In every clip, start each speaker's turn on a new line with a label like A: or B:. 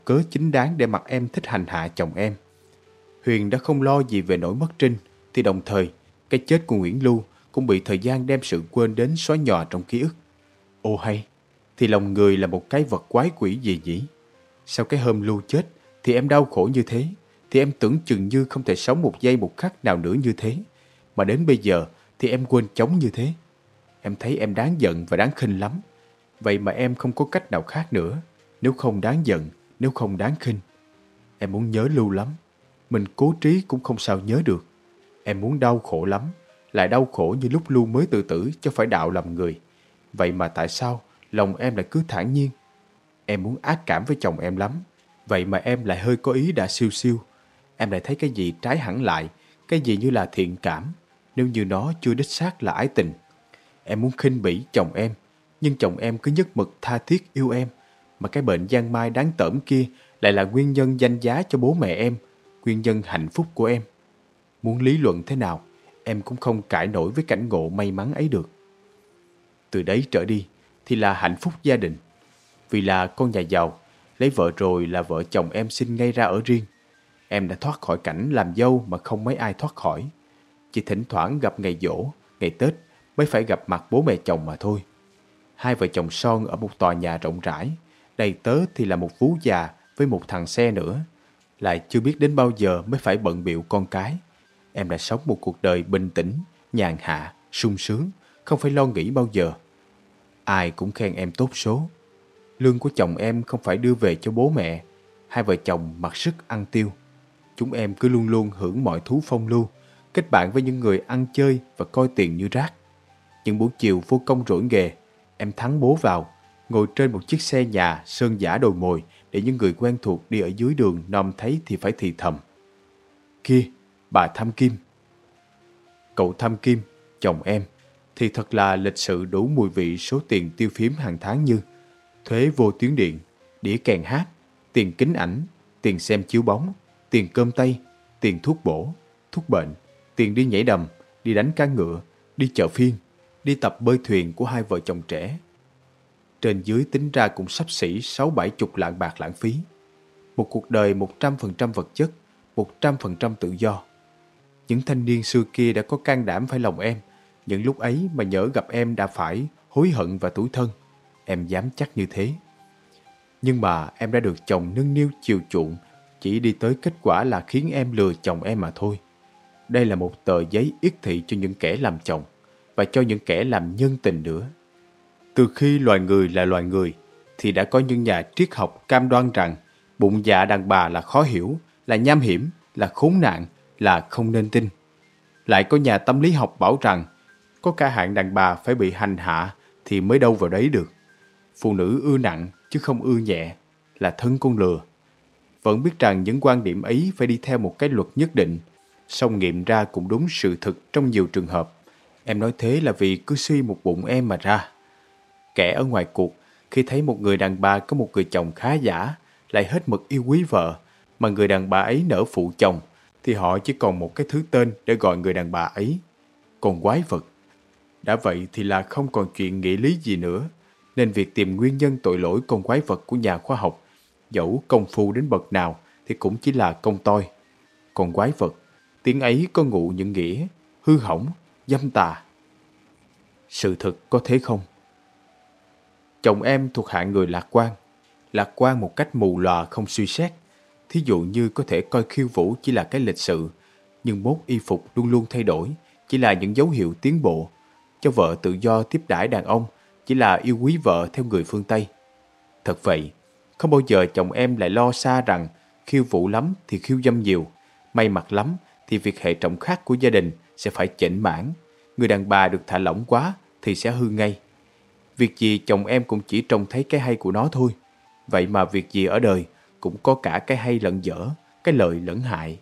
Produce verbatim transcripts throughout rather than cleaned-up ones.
A: cớ chính đáng để mặc em thích hành hạ chồng em. Huyền đã không lo gì về nỗi mất Trinh, thì đồng thời cái chết của Nguyễn Lưu cũng bị thời gian đem sự quên đến xóa nhòa trong ký ức. Ô hay, thì lòng người là một cái vật quái quỷ gì nhỉ? Sau cái hôm Lưu chết thì em đau khổ như thế, thì em tưởng chừng như không thể sống một giây một khắc nào nữa như thế, mà đến bây giờ thì em quên chóng như thế. Em thấy em đáng giận và đáng khinh lắm. Vậy mà em không có cách nào khác nữa. Nếu không đáng giận, nếu không đáng khinh. Em muốn nhớ Lưu lắm. Mình cố trí cũng không sao nhớ được. Em muốn đau khổ lắm. Lại đau khổ như lúc Lưu mới tự tử cho phải đạo làm người. Vậy mà tại sao lòng em lại cứ thản nhiên? Em muốn ác cảm với chồng em lắm. Vậy mà em lại hơi có ý đã siêu siêu. Em lại thấy cái gì trái hẳn lại. Cái gì như là thiện cảm, nếu như nó chưa đích xác là ái tình. Em muốn khinh bỉ chồng em, nhưng chồng em cứ nhất mực tha thiết yêu em. Mà cái bệnh giang mai đáng tởm kia lại là nguyên nhân danh giá cho bố mẹ em, nguyên nhân hạnh phúc của em. Muốn lý luận thế nào, em cũng không cãi nổi với cảnh ngộ may mắn ấy được. Từ đấy trở đi thì là hạnh phúc gia đình. Vì là con nhà giàu, lấy vợ rồi là vợ chồng em sinh ngay ra ở riêng. Em đã thoát khỏi cảnh làm dâu mà không mấy ai thoát khỏi. Chỉ thỉnh thoảng gặp ngày giỗ, ngày Tết mới phải gặp mặt bố mẹ chồng mà thôi. Hai vợ chồng son ở một tòa nhà rộng rãi, đầy tớ thì là một vú già với một thằng xe nữa. Lại chưa biết đến bao giờ mới phải bận bịu con cái. Em đã sống một cuộc đời bình tĩnh, nhàn hạ, sung sướng, không phải lo nghĩ bao giờ. Ai cũng khen em tốt số. Lương của chồng em không phải đưa về cho bố mẹ. Hai vợ chồng mặc sức ăn tiêu. Chúng em cứ luôn luôn hưởng mọi thú phong lưu, kết bạn với những người ăn chơi và coi tiền như rác. Những buổi chiều vô công rỗi nghề, em thắng bố vào, ngồi trên một chiếc xe nhà sơn giả đồi mồi để những người quen thuộc đi ở dưới đường nom thấy thì phải thì thầm. Kia, bà Thăm Kim. Cậu Thăm Kim, chồng em, thì thật là lịch sự đủ mùi vị số tiền tiêu phím hàng tháng như thuế vô tuyến điện, đĩa kèn hát, tiền kính ảnh, tiền xem chiếu bóng, tiền cơm tây, tiền thuốc bổ, thuốc bệnh, tiền đi nhảy đầm, đi đánh cá ngựa, đi chợ phiên, đi tập bơi thuyền của hai vợ chồng trẻ. Trên dưới tính ra cũng xấp xỉ sáu bảy chục lạng bạc lãng phí. Một cuộc đời một trăm phần trăm vật chất, một trăm phần trăm tự do. Những thanh niên xưa kia đã có can đảm phải lòng em, những lúc ấy mà nhỡ gặp em đã phải hối hận và tủi thân. Em dám chắc như thế. Nhưng mà em đã được chồng nâng niu chiều chuộng, chỉ đi tới kết quả là khiến em lừa chồng em mà thôi. Đây là một tờ giấy yết thị cho những kẻ làm chồng và cho những kẻ làm nhân tình nữa. Từ khi loài người là loài người thì đã có những nhà triết học cam đoan rằng bụng dạ đàn bà là khó hiểu, là nham hiểm, là khốn nạn, là không nên tin. Lại có nhà tâm lý học bảo rằng có cả hạng đàn bà phải bị hành hạ thì mới đâu vào đấy được. Phụ nữ ưa nặng chứ không ưa nhẹ, là thân con lừa. Vẫn biết rằng những quan điểm ấy phải đi theo một cái luật nhất định, song nghiệm ra cũng đúng sự thực trong nhiều trường hợp. Em nói thế là vì cứ suy một bụng em mà ra. Kẻ ở ngoài cuộc, khi thấy một người đàn bà có một người chồng khá giả, lại hết mực yêu quý vợ, mà người đàn bà ấy nỡ phụ chồng, thì họ chỉ còn một cái thứ tên để gọi người đàn bà ấy: con quái vật. Đã vậy thì là không còn chuyện nghĩa lý gì nữa, nên việc tìm nguyên nhân tội lỗi con quái vật của nhà khoa học, dẫu công phu đến bậc nào thì cũng chỉ là công toi. Con quái vật, tiếng ấy có ngụ những nghĩa hư hỏng, dâm tà. Sự thực có thế không? Chồng em thuộc hạng người lạc quan, lạc quan một cách mù lòa không suy xét. Thí dụ như có thể coi khiêu vũ chỉ là cái lịch sự, nhưng mốt y phục luôn luôn thay đổi, chỉ là những dấu hiệu tiến bộ. Cho vợ tự do tiếp đãi đàn ông, chỉ là yêu quý vợ theo người phương Tây. Thật vậy, không bao giờ chồng em lại lo xa rằng khiêu vũ lắm thì khiêu dâm nhiều, may mặc lắm thì việc hệ trọng khác của gia đình sẽ phải chểnh mãn. Người đàn bà được thả lỏng quá thì sẽ hư ngay. Việc gì chồng em cũng chỉ trông thấy cái hay của nó thôi. Vậy mà việc gì ở đời cũng có cả cái hay lẫn dở, cái lợi lẫn hại.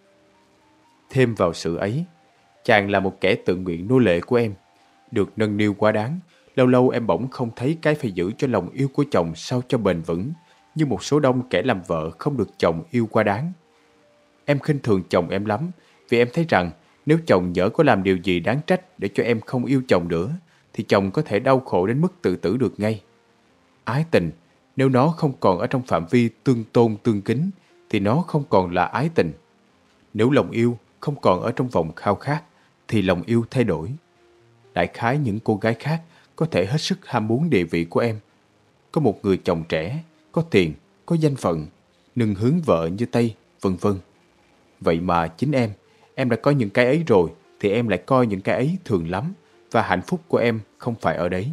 A: Thêm vào sự ấy, chàng là một kẻ tự nguyện nô lệ của em, được nâng niu quá đáng. Lâu lâu em bỗng không thấy cái phải giữ cho lòng yêu của chồng sao cho bền vững, như một số đông kẻ làm vợ không được chồng yêu quá đáng. Em khinh thường chồng em lắm, vì em thấy rằng nếu chồng nhỡ có làm điều gì đáng trách để cho em không yêu chồng nữa, thì chồng có thể đau khổ đến mức tự tử được ngay. Ái tình, Nếu nó không còn ở trong phạm vi tương tôn tương kính thì nó không còn là ái tình. Nếu lòng yêu không còn ở trong vòng khao khát thì lòng yêu thay đổi. Đại khái những cô gái khác có thể hết sức ham muốn địa vị của em. Có một người chồng trẻ, có tiền, có danh phận, nâng hướng vợ như Tây, vân vân. Vậy mà chính em, em đã có những cái ấy rồi thì em lại coi những cái ấy thường lắm và hạnh phúc của em không phải ở đấy.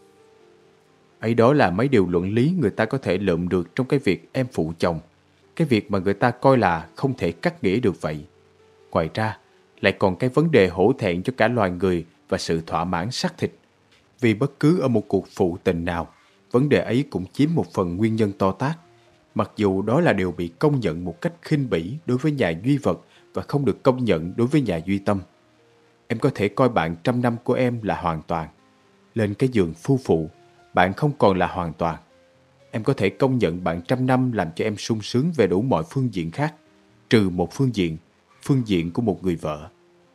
A: Ấy đó là mấy điều luận lý người ta có thể lượm được trong cái việc em phụ chồng, cái việc mà người ta coi là không thể cắt nghĩa được vậy. Ngoài ra, lại còn cái vấn đề hổ thẹn cho cả loài người và sự thỏa mãn xác thịt. Vì bất cứ ở một cuộc phụ tình nào, vấn đề ấy cũng chiếm một phần nguyên nhân to tát, mặc dù đó là điều bị công nhận một cách khinh bỉ đối với nhà duy vật và không được công nhận đối với nhà duy tâm. Em có thể coi bạn trăm năm của em là hoàn toàn. Lên cái giường phu phụ, bạn không còn là hoàn toàn. Em có thể công nhận bạn trăm năm làm cho em sung sướng về đủ mọi phương diện khác, trừ một phương diện, phương diện của một người vợ.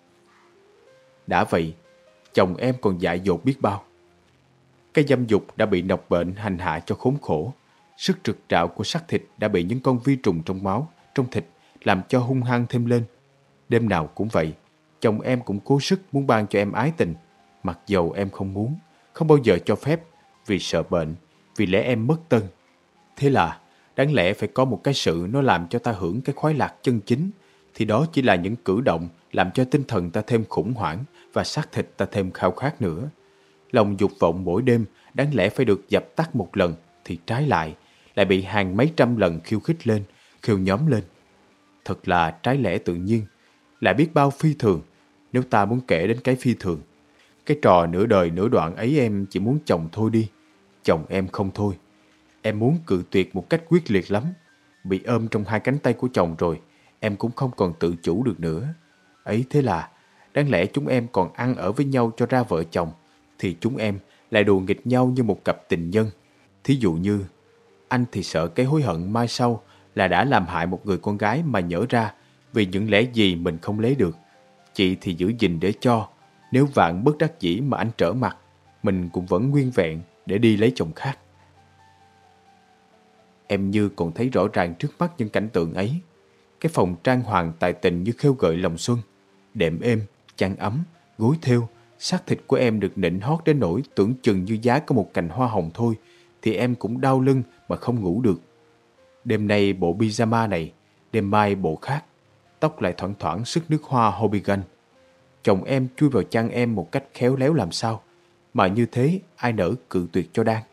A: Đã vậy, chồng em còn dại dột biết bao. Cái dâm dục đã bị nọc bệnh hành hạ cho khốn khổ. Sức rực rạo của xác thịt đã bị những con vi trùng trong máu, trong thịt làm cho hung hăng thêm lên. Đêm nào cũng vậy, chồng em cũng cố sức muốn ban cho em ái tình, mặc dầu em không muốn, không bao giờ cho phép, vì sợ bệnh, vì lẽ em mất tân. Thế là, đáng lẽ phải có một cái sự nó làm cho ta hưởng cái khoái lạc chân chính, thì đó chỉ là những cử động làm cho tinh thần ta thêm khủng hoảng và xác thịt ta thêm khao khát nữa. Lòng dục vọng mỗi đêm đáng lẽ phải được dập tắt một lần, thì trái lại, lại bị hàng mấy trăm lần khiêu khích lên, khiêu nhóm lên. Thật là trái lẽ tự nhiên, lại biết bao phi thường, nếu ta muốn kể đến cái phi thường. Cái trò nửa đời nửa đoạn ấy em chỉ muốn chồng thôi đi, chồng em không thôi. Em muốn cự tuyệt một cách quyết liệt lắm. Bị ôm trong hai cánh tay của chồng rồi, em cũng không còn tự chủ được nữa. Ấy thế là, đáng lẽ chúng em còn ăn ở với nhau cho ra vợ chồng, thì chúng em lại đùa nghịch nhau như một cặp tình nhân. Thí dụ như, anh thì sợ cái hối hận mai sau là đã làm hại một người con gái mà nhỡ ra vì những lẽ gì mình không lấy được. Chị thì giữ gìn để cho, nếu vạn bất đắc dĩ mà anh trở mặt, mình cũng vẫn nguyên vẹn để đi lấy chồng khác. Em như còn thấy rõ ràng trước mắt những cảnh tượng ấy. Cái phòng trang hoàng tài tình như khêu gợi lòng xuân, đệm êm, chăn ấm, gối thêu, xác thịt của em được nịnh hót đến nỗi tưởng chừng như giá có một cành hoa hồng thôi, thì em cũng đau lưng mà không ngủ được. Đêm nay bộ pyjama này, đêm mai bộ khác, tóc lại thoảng thoảng sức nước hoa Hobigan. Chồng em chui vào chăn em một cách khéo léo làm sao, mà như thế ai nỡ cự tuyệt cho đang.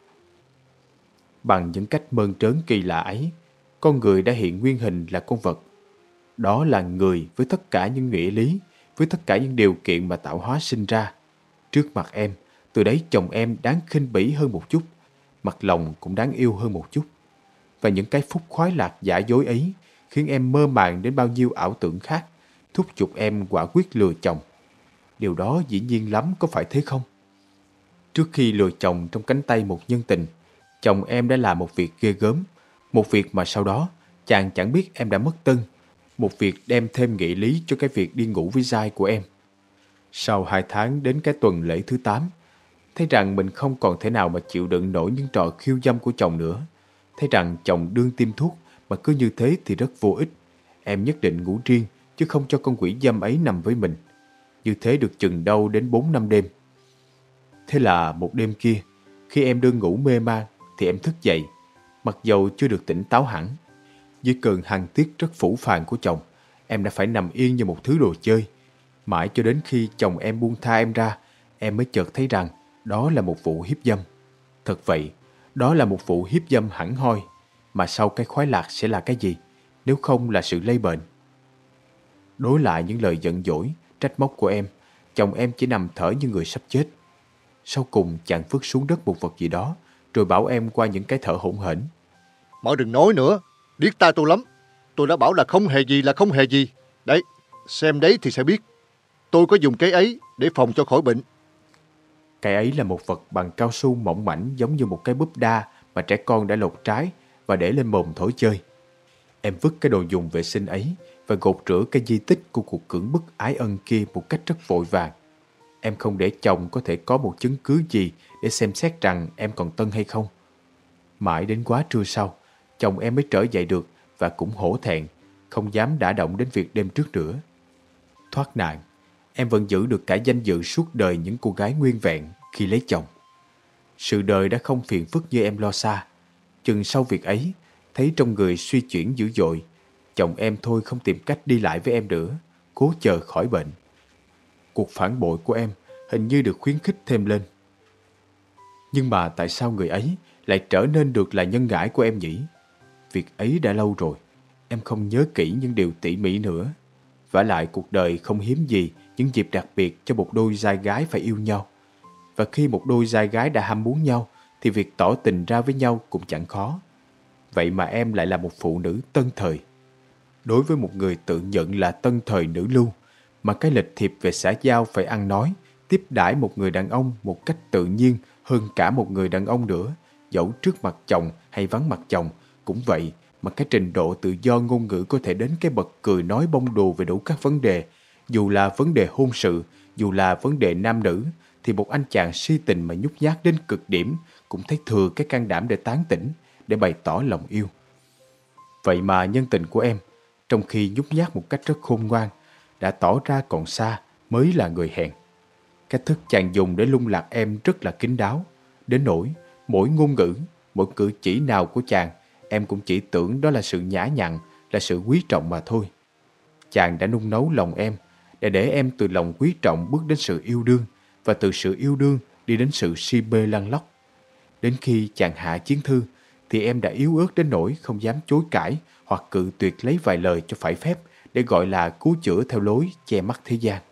A: Bằng những cách mơn trớn kỳ lạ ấy, con người đã hiện nguyên hình là con vật. Đó là người với tất cả những nghĩa lý, với tất cả những điều kiện mà tạo hóa sinh ra. Trước mặt em, từ đấy chồng em đáng khinh bỉ hơn một chút, mặt lòng cũng đáng yêu hơn một chút. Và những cái phút khoái lạc giả dối ấy khiến em mơ màng đến bao nhiêu ảo tưởng khác, thúc giục em quả quyết lừa chồng. Điều đó dĩ nhiên lắm, có phải thế không? Trước khi lừa chồng trong cánh tay một nhân tình, chồng em đã làm một việc ghê gớm, một việc mà sau đó chàng chẳng biết em đã mất tân, một việc đem thêm nghị lý cho cái việc đi ngủ với giai của em. Sau hai tháng đến cái tuần lễ thứ tám, thấy rằng mình không còn thể nào mà chịu đựng nổi những trò khiêu dâm của chồng nữa, thấy rằng chồng đương tiêm thuốc mà cứ như thế thì rất vô ích, em nhất định ngủ riêng chứ không cho con quỷ dâm ấy nằm với mình. Như thế được chừng đâu đến bốn năm đêm. Thế là một đêm kia, khi em đương ngủ mê man thì em thức dậy, mặc dầu chưa được tỉnh táo hẳn. Dưới cơn hằng tiết rất phũ phàng của chồng, em đã phải nằm yên như một thứ đồ chơi. Mãi cho đến khi chồng em buông tha em ra, em mới chợt thấy rằng đó là một vụ hiếp dâm. Thật vậy, đó là một vụ hiếp dâm hẳn hoi, mà sau cái khoái lạc sẽ là cái gì, nếu không là sự lây bệnh. Đối lại những lời giận dỗi, trách móc của em, chồng em chỉ nằm thở như người sắp chết. Sau cùng chàng vứt xuống đất một vật gì đó, rồi bảo em qua những cái thở hổn hển.
B: Mọi đừng nói nữa, điếc tai tôi lắm. Tôi đã bảo là không hề gì là không hề gì. Đấy, xem đấy thì sẽ biết. Tôi có dùng cái ấy để phòng cho khỏi bệnh.
A: Cái ấy là một vật bằng cao su mỏng mảnh giống như một cái búp đa mà trẻ con đã lột trái và để lên mồm thổi chơi. Em vứt cái đồ dùng vệ sinh ấy và gột rửa cái di tích của cuộc cưỡng bức ái ân kia một cách rất vội vàng. Em không để chồng có thể có một chứng cứ gì để xem xét rằng em còn tân hay không. Mãi đến quá trưa sau, chồng em mới trở dậy được và cũng hổ thẹn, không dám đả động đến việc đêm trước nữa. Thoát nạn, em vẫn giữ được cả danh dự suốt đời những cô gái nguyên vẹn khi lấy chồng. Sự đời đã không phiền phức như em lo xa. Chừng sau việc ấy, thấy trong người suy chuyển dữ dội, chồng em thôi không tìm cách đi lại với em nữa, cố chờ khỏi bệnh. Cuộc phản bội của em hình như được khuyến khích thêm lên. Nhưng mà tại sao người ấy lại trở nên được là nhân ngãi của em nhỉ? Việc ấy đã lâu rồi, em không nhớ kỹ những điều tỉ mỉ nữa. Vả lại cuộc đời không hiếm gì những dịp đặc biệt cho một đôi trai gái phải yêu nhau. Và khi một đôi trai gái đã ham muốn nhau, thì việc tỏ tình ra với nhau cũng chẳng khó. Vậy mà em lại là một phụ nữ tân thời. Đối với một người tự nhận là tân thời nữ lưu, mà cái lịch thiệp về xã giao phải ăn nói, tiếp đãi một người đàn ông một cách tự nhiên hơn cả một người đàn ông nữa, dẫu trước mặt chồng hay vắng mặt chồng, cũng vậy mà cái trình độ tự do ngôn ngữ có thể đến cái bậc cười nói bông đùa về đủ các vấn đề. Dù là vấn đề hôn sự, dù là vấn đề nam nữ, thì một anh chàng si tình mà nhút nhát đến cực điểm cũng thấy thừa cái can đảm để tán tỉnh, để bày tỏ lòng yêu. Vậy mà nhân tình của em, trong khi nhút nhát một cách rất khôn ngoan, đã tỏ ra còn xa mới là người hèn. Cách thức chàng dùng để lung lạc em rất là kín đáo, đến nỗi mỗi ngôn ngữ, mỗi cử chỉ nào của chàng, em cũng chỉ tưởng đó là sự nhã nhặn, là sự quý trọng mà thôi. Chàng đã nung nấu lòng em, để để em từ lòng quý trọng bước đến sự yêu đương, và từ sự yêu đương đi đến sự si mê lăn lóc. Đến khi chàng hạ chiến thư, thì em đã yếu ớt đến nỗi không dám chối cãi hoặc cự tuyệt lấy vài lời cho phải phép để gọi là cứu chữa theo lối che mắt thế gian.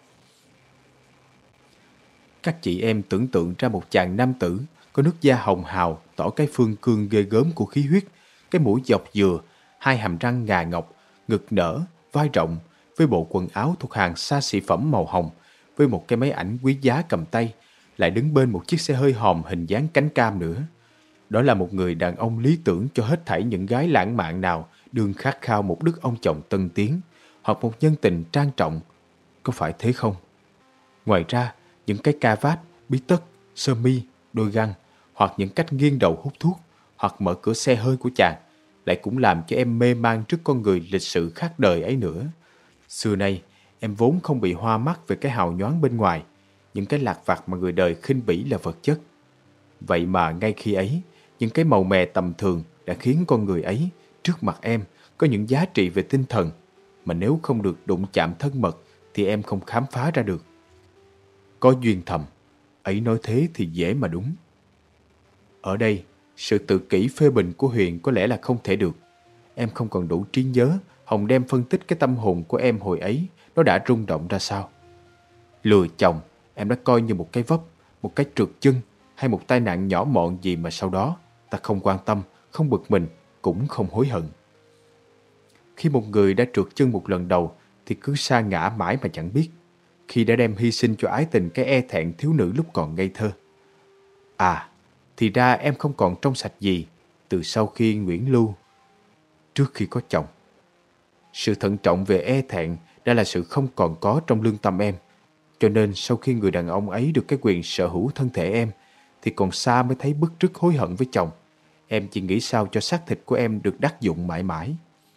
A: Các chị em tưởng tượng ra một chàng nam tử có nước da hồng hào, tỏ cái phương cương ghê gớm của khí huyết, cái mũi dọc dừa, hai hàm răng ngà ngọc, ngực nở, vai rộng, với bộ quần áo thuộc hàng xa xỉ phẩm màu hồng, với một cái máy ảnh quý giá cầm tay, lại đứng bên một chiếc xe hơi hòm hình dáng cánh cam nữa. Đó là một người đàn ông lý tưởng cho hết thảy những gái lãng mạn nào đương khát khao một đức ông chồng tân tiến, hoặc một nhân tình trang trọng. Có phải thế không? Ngoài ra, những cái ca vát, bí tất, sơ mi, đôi găng, hoặc những cách nghiêng đầu hút thuốc, hoặc mở cửa xe hơi của chàng, lại cũng làm cho em mê man trước con người lịch sự khác đời ấy nữa. Xưa nay, em vốn không bị hoa mắt về cái hào nhoáng bên ngoài, những cái lặt vặt mà người đời khinh bỉ là vật chất. Vậy mà ngay khi ấy, những cái màu mè tầm thường đã khiến con người ấy trước mặt em có những giá trị về tinh thần mà nếu không được đụng chạm thân mật thì em không khám phá ra được. Có duyên thầm, ấy nói thế thì dễ mà đúng. Ở đây, sự tự kỷ phê bình của Huyền có lẽ là không thể được. Em không còn đủ trí nhớ Hồng đem phân tích cái tâm hồn của em hồi ấy nó đã rung động ra sao. Lừa chồng, em đã coi như một cái vấp, một cái trượt chân hay một tai nạn nhỏ mọn gì mà sau đó ta không quan tâm, không bực mình, cũng không hối hận. Khi một người đã trượt chân một lần đầu thì cứ sa ngã mãi mà chẳng biết, khi đã đem hy sinh cho ái tình cái e thẹn thiếu nữ lúc còn ngây thơ. À, thì ra em không còn trong sạch gì từ sau khi Nguyễn Lưu, trước khi có chồng. Sự thận trọng về e thẹn đã là sự không còn có trong lương tâm em. Cho nên sau khi người đàn ông ấy được cái quyền sở hữu thân thể em, thì còn xa mới thấy bức rứt hối hận với chồng. Em chỉ nghĩ sao cho xác thịt của em được đắc dụng mãi mãi.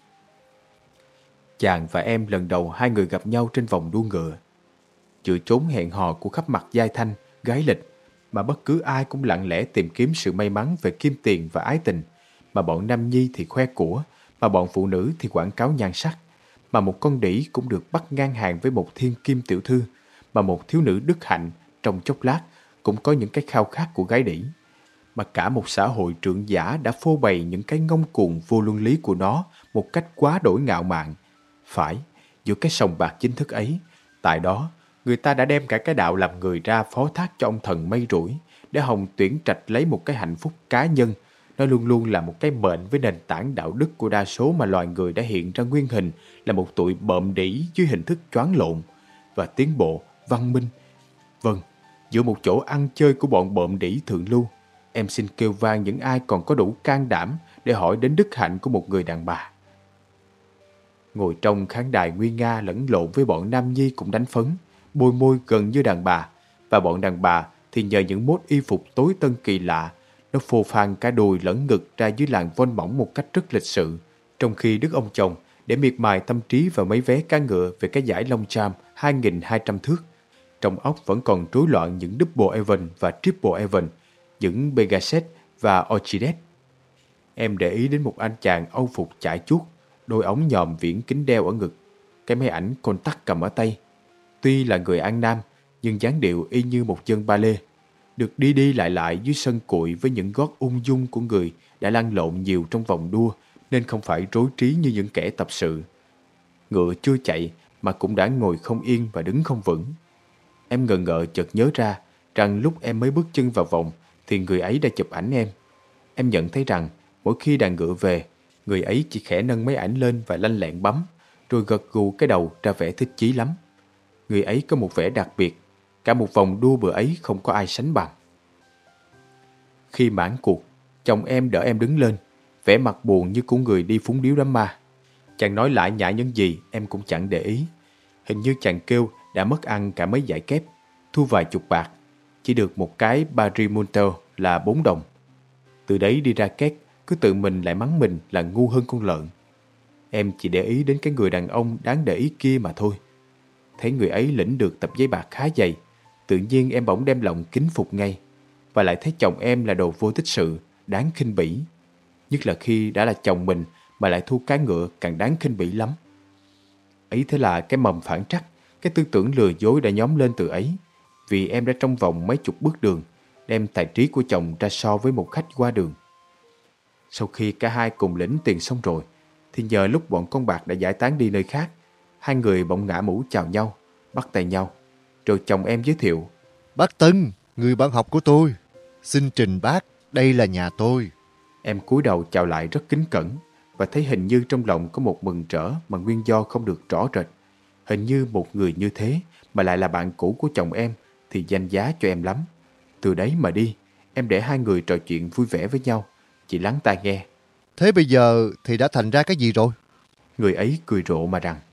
A: Chàng và em lần đầu hai người gặp nhau trên vòng đua ngựa. Chữa trốn hẹn hò của khắp mặt giai thanh, gái lịch, mà bất cứ ai cũng lặng lẽ tìm kiếm sự may mắn về kim tiền và ái tình, mà bọn nam nhi thì khoe của, mà bọn phụ nữ thì quảng cáo nhan sắc, mà một con đĩ cũng được bắt ngang hàng với một thiên kim tiểu thư, mà một thiếu nữ đức hạnh trong chốc lát cũng có những cái khao khát của gái đĩ, mà cả một xã hội trượng giả đã phô bày những cái ngông cuồng vô luân lý của nó một cách quá đổi ngạo mạn. Phải, giữa cái sòng bạc chính thức ấy, tại đó người ta đã đem cả cái đạo làm người ra phó thác cho ông thần mây rủi, để Hồng tuyển trạch lấy một cái hạnh phúc cá nhân. Nó luôn luôn là một cái mệnh với nền tảng đạo đức của đa số mà loài người đã hiện ra nguyên hình là một tụi bợm đĩ dưới hình thức choáng lộn và tiến bộ, văn minh. Vâng, giữa một chỗ ăn chơi của bọn bợm đĩ thượng lưu, em xin kêu vang những ai còn có đủ can đảm để hỏi đến đức hạnh của một người đàn bà. Ngồi trong khán đài nguy nga lẫn lộn với bọn nam nhi cũng đánh phấn, bôi môi gần như đàn bà, và bọn đàn bà thì nhờ những mốt y phục tối tân kỳ lạ, Nó phô phan cả đùi lẫn ngực ra dưới làn vôn mỏng một cách rất lịch sự, trong khi đức ông chồng để miệt mài tâm trí vào mấy vé cá ngựa về cái giải Long Champ hai nghìn hai trăm thước. Trong óc vẫn còn rối loạn những double Evan và triple Evan, những Pegasus và Orchides. Em để ý đến một anh chàng âu phục chải chuốt, đôi ống nhòm viễn kính đeo ở ngực, cái máy ảnh contact cầm ở tay. Tuy là người An Nam, nhưng dáng điệu y như một dân ba lê, được đi đi lại lại dưới sân cụi với những gót ung dung của người đã lăn lộn nhiều trong vòng đua, nên không phải rối trí như những kẻ tập sự. Ngựa chưa chạy mà cũng đã ngồi không yên và đứng không vững. Em ngờ ngợ chợt nhớ ra rằng lúc em mới bước chân vào vòng thì người ấy đã chụp ảnh em. Em nhận thấy rằng mỗi khi đàn ngựa về, người ấy chỉ khẽ nâng máy ảnh lên và lanh lẹn bấm, rồi gật gù cái đầu ra vẻ thích chí lắm. Người ấy có một vẻ đặc biệt, cả một vòng đua bữa ấy không có ai sánh bằng. Khi mãn cuộc, chồng em đỡ em đứng lên, vẻ mặt buồn như của người đi phúng điếu đám ma. Chàng nói lại nhại những gì em cũng chẳng để ý. Hình như chàng kêu đã mất ăn cả mấy dải kép, thu vài chục bạc, chỉ được một cái Barry-Montel là bốn đồng. Từ đấy đi ra két, cứ tự mình lại mắng mình là ngu hơn con lợn. Em chỉ để ý đến cái người đàn ông đáng để ý kia mà thôi. Thấy người ấy lĩnh được tập giấy bạc khá dày, tự nhiên em bỗng đem lòng kính phục ngay. Và lại thấy chồng em là đồ vô tích sự, đáng khinh bỉ. Nhất là khi đã là chồng mình mà lại thu cái ngựa càng đáng khinh bỉ lắm. Ấy thế là cái mầm phản trắc, cái tư tưởng lừa dối đã nhóm lên từ ấy. Vì em đã trong vòng mấy chục bước đường, đem tài trí của chồng ra so với một khách qua đường. Sau khi cả hai cùng lĩnh tiền xong rồi, thì nhờ lúc bọn con bạc đã giải tán đi nơi khác, hai người bỗng ngã mũ chào nhau, bắt tay nhau. Rồi chồng em giới thiệu:
B: Bác Tân, người bạn học của tôi. Xin trình bác, đây là nhà tôi.
A: Em cúi đầu chào lại rất kính cẩn, và thấy hình như trong lòng có một mừng rỡ mà nguyên do không được rõ rệt. Hình như một người như thế mà lại là bạn cũ của chồng em thì danh giá cho em lắm. Từ đấy mà đi, em để hai người trò chuyện vui vẻ với nhau, chỉ lắng tai nghe.
B: Thế bây giờ thì đã thành ra cái gì rồi?
A: Người ấy cười rộ mà rằng: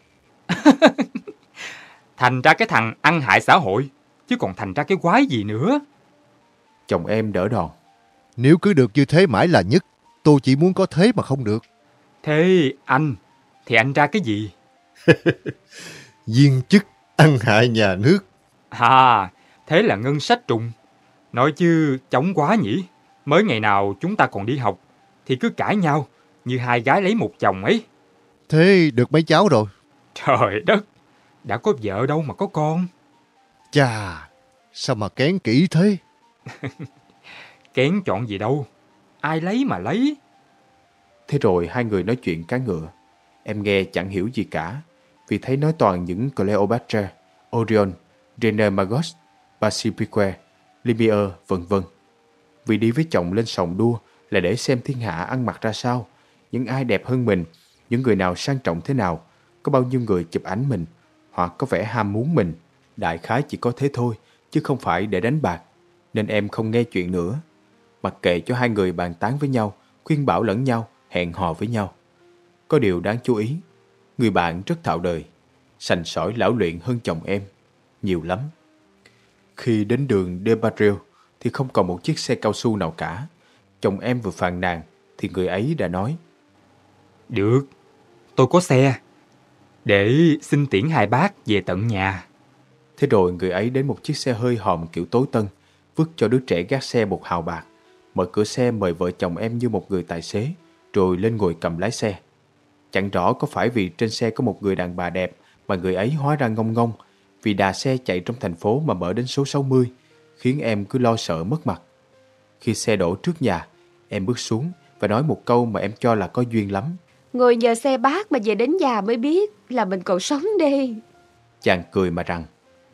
C: Thành ra cái thằng ăn hại xã hội, chứ còn thành ra cái quái gì nữa.
A: Chồng em đỡ đòn:
B: Nếu cứ được như thế mãi là nhất, tôi chỉ muốn có thế mà không được.
C: Thế anh, thì anh ra cái gì?
B: Viên chức ăn hại nhà nước.
C: À, thế là ngân sách trùng. Nói chứ chóng quá nhỉ. Mới ngày nào chúng ta còn đi học thì cứ cãi nhau như hai gái lấy một chồng ấy.
B: Thế được mấy cháu rồi?
C: Trời đất, đã có vợ đâu mà có con.
B: Chà, sao mà kén kỹ thế?
C: Kén chọn gì đâu, ai lấy mà lấy.
A: Thế rồi hai người nói chuyện cá ngựa. Em nghe chẳng hiểu gì cả, vì thấy nói toàn những Cleopatra, Orion, Rene Magos, Pacifique, Libier, vân vân. Vì đi với chồng lên sòng đua là để xem thiên hạ ăn mặc ra sao, những ai đẹp hơn mình, những người nào sang trọng thế nào, có bao nhiêu người chụp ảnh mình, hoặc có vẻ ham muốn mình. Đại khái chỉ có thế thôi, chứ không phải để đánh bạc. Nên em không nghe chuyện nữa, mặc kệ cho hai người bàn tán với nhau, khuyên bảo lẫn nhau, hẹn hò với nhau. Có điều đáng chú ý, người bạn rất thạo đời, sành sỏi lão luyện hơn chồng em nhiều lắm. Khi đến đường De Barrio thì không còn một chiếc xe cao su nào cả. Chồng em vừa phàn nàn thì người ấy đã nói:
C: Được, tôi có xe, để xin tiễn hai bác về tận nhà.
A: Thế rồi người ấy đến một chiếc xe hơi hòm kiểu tối tân, vứt cho đứa trẻ gác xe một hào bạc, mở cửa xe mời vợ chồng em như một người tài xế, rồi lên ngồi cầm lái xe. Chẳng rõ có phải vì trên xe có một người đàn bà đẹp mà người ấy hóa ra ngông ngông, vì đà xe chạy trong thành phố mà mở đến số sáu mươi, khiến em cứ lo sợ mất mặt. Khi xe đổ trước nhà, em bước xuống và nói một câu mà em cho là có duyên lắm:
D: Ngồi nhờ xe bác mà về đến nhà mới biết là mình còn sống đây.
A: Chàng cười mà rằng: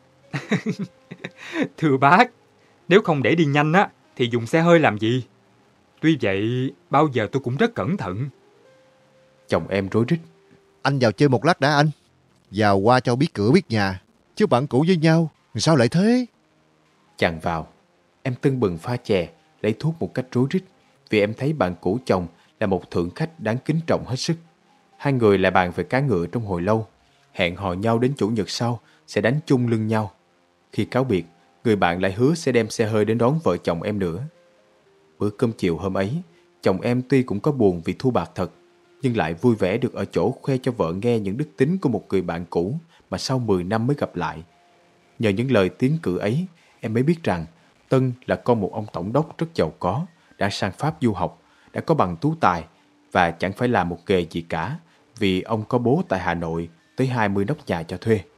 C: Thưa bác, nếu không để đi nhanh á thì dùng xe hơi làm gì? Tuy vậy, bao giờ tôi cũng rất cẩn thận.
A: Chồng em rối rít:
B: Anh vào chơi một lát đã anh. Vào qua cho biết cửa biết nhà. Chứ bạn cũ với nhau, sao lại thế?
A: Chàng vào. Em tưng bừng pha chè, lấy thuốc một cách rối rít, vì em thấy bạn cũ chồng là một thượng khách đáng kính trọng hết sức. Hai người lại bàn về cá ngựa trong hồi lâu, hẹn hò nhau đến chủ nhật sau sẽ đánh chung lưng nhau. Khi cáo biệt, người bạn lại hứa sẽ đem xe hơi đến đón vợ chồng em nữa. Bữa cơm chiều hôm ấy, chồng em tuy cũng có buồn vì thua bạc thật, nhưng lại vui vẻ được ở chỗ khoe cho vợ nghe những đức tính của một người bạn cũ mà sau mười năm mới gặp lại. Nhờ những lời tiến cử ấy, em mới biết rằng Tân là con một ông tổng đốc rất giàu có, đã sang Pháp du học, đã có bằng tú tài và chẳng phải làm một nghề gì cả, vì ông có bố tại Hà Nội tới hai mươi nóc nhà cho thuê.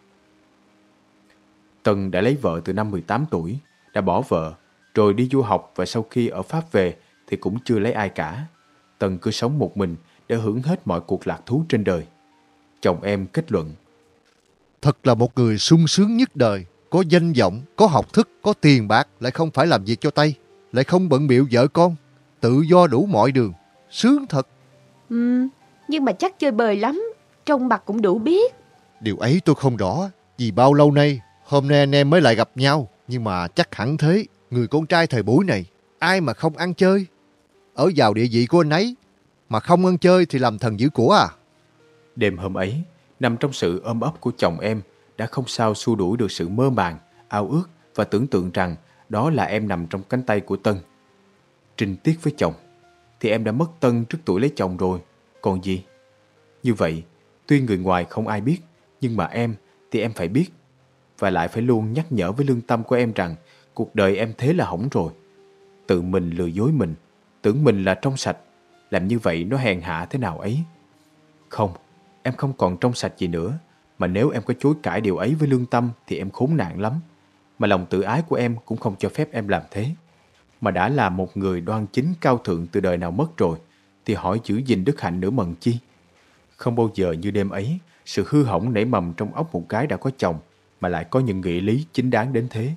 A: Tân đã lấy vợ từ năm mười tám tuổi, đã bỏ vợ, rồi đi du học và sau khi ở Pháp về thì cũng chưa lấy ai cả. Tân cứ sống một mình để hưởng hết mọi cuộc lạc thú trên đời. Chồng em kết luận:
B: Thật là một người sung sướng nhất đời, có danh vọng, có học thức, có tiền bạc, lại không phải làm việc cho tay, lại không bận bịu vợ con, tự do đủ mọi đường, sướng thật.
D: Ừ, nhưng mà chắc chơi bời lắm, trông mặt cũng đủ biết.
B: Điều ấy tôi không rõ, vì bao lâu nay, hôm nay anh em mới lại gặp nhau, nhưng mà chắc hẳn thế, người con trai thời buổi này, ai mà không ăn chơi. Ở vào địa vị của anh ấy, mà không ăn chơi thì làm thần giữ của à.
A: Đêm hôm ấy, nằm trong sự ôm ấp của chồng em, đã không sao xua đuổi được sự mơ màng, ao ước và tưởng tượng rằng đó là em nằm trong cánh tay của Tân. Trinh tiết với chồng, thì em đã mất Tân trước tuổi lấy chồng rồi, còn gì? Như vậy, tuy người ngoài không ai biết, nhưng mà em thì em phải biết. Và lại phải luôn nhắc nhở với lương tâm của em rằng cuộc đời em thế là hỏng rồi. Tự mình lừa dối mình, tưởng mình là trong sạch, làm như vậy nó hèn hạ thế nào ấy. Không, em không còn trong sạch gì nữa, mà nếu em có chối cãi điều ấy với lương tâm thì em khốn nạn lắm. Mà lòng tự ái của em cũng không cho phép em làm thế. Mà đã là một người đoan chính cao thượng từ đời nào mất rồi, thì hỏi giữ gìn đức hạnh nữa mần chi. Không bao giờ như đêm ấy, sự hư hỏng nảy mầm trong óc một gái đã có chồng, mà lại có những nghị lý chính đáng đến thế.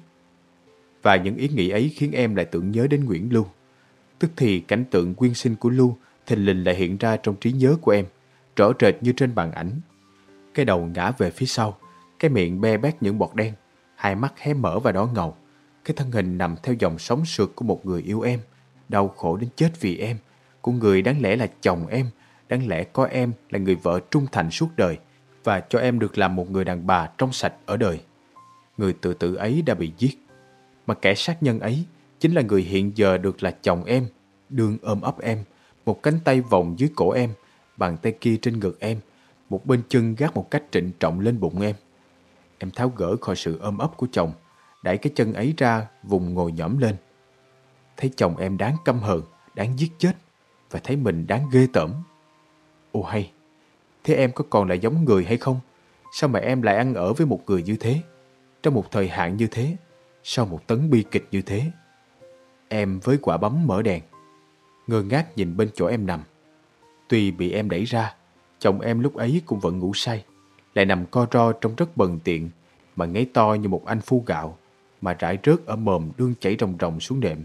A: Và những ý nghĩ ấy khiến em lại tưởng nhớ đến Nguyễn Lưu. Tức thì cảnh tượng quyến sinh của Lưu thình lình lại hiện ra trong trí nhớ của em, rõ rệt như trên màn ảnh. Cái đầu ngã về phía sau, cái miệng be bét những bọt đen, hai mắt hé mở và đỏ ngầu. Cái thân hình nằm theo dòng sóng sượt của một người yêu em, đau khổ đến chết vì em, của người đáng lẽ là chồng em, đáng lẽ có em là người vợ trung thành suốt đời, và cho em được làm một người đàn bà trong sạch ở đời. Người tự tử ấy đã bị giết, mà kẻ sát nhân ấy chính là người hiện giờ được là chồng em, đương ôm ấp em, một cánh tay vòng dưới cổ em, bàn tay kia trên ngực em, một bên chân gác một cách trịnh trọng lên bụng em. Em tháo gỡ khỏi sự ôm ấp của chồng, đẩy cái chân ấy ra vùng ngồi nhõm lên. Thấy chồng em đáng căm hờn, đáng giết chết, và thấy mình đáng ghê tởm. Ồ hay, thế em có còn là giống người hay không? Sao mà em lại ăn ở với một người như thế, trong một thời hạn như thế, sau một tấn bi kịch như thế? Em với quả bấm mở đèn, ngơ ngác nhìn bên chỗ em nằm. Tuy bị em đẩy ra, chồng em lúc ấy cũng vẫn ngủ say, lại nằm co ro trông rất bần tiện, mà ngáy to như một anh phu gạo, mà rải rớt ở mồm đương chảy ròng ròng xuống nệm.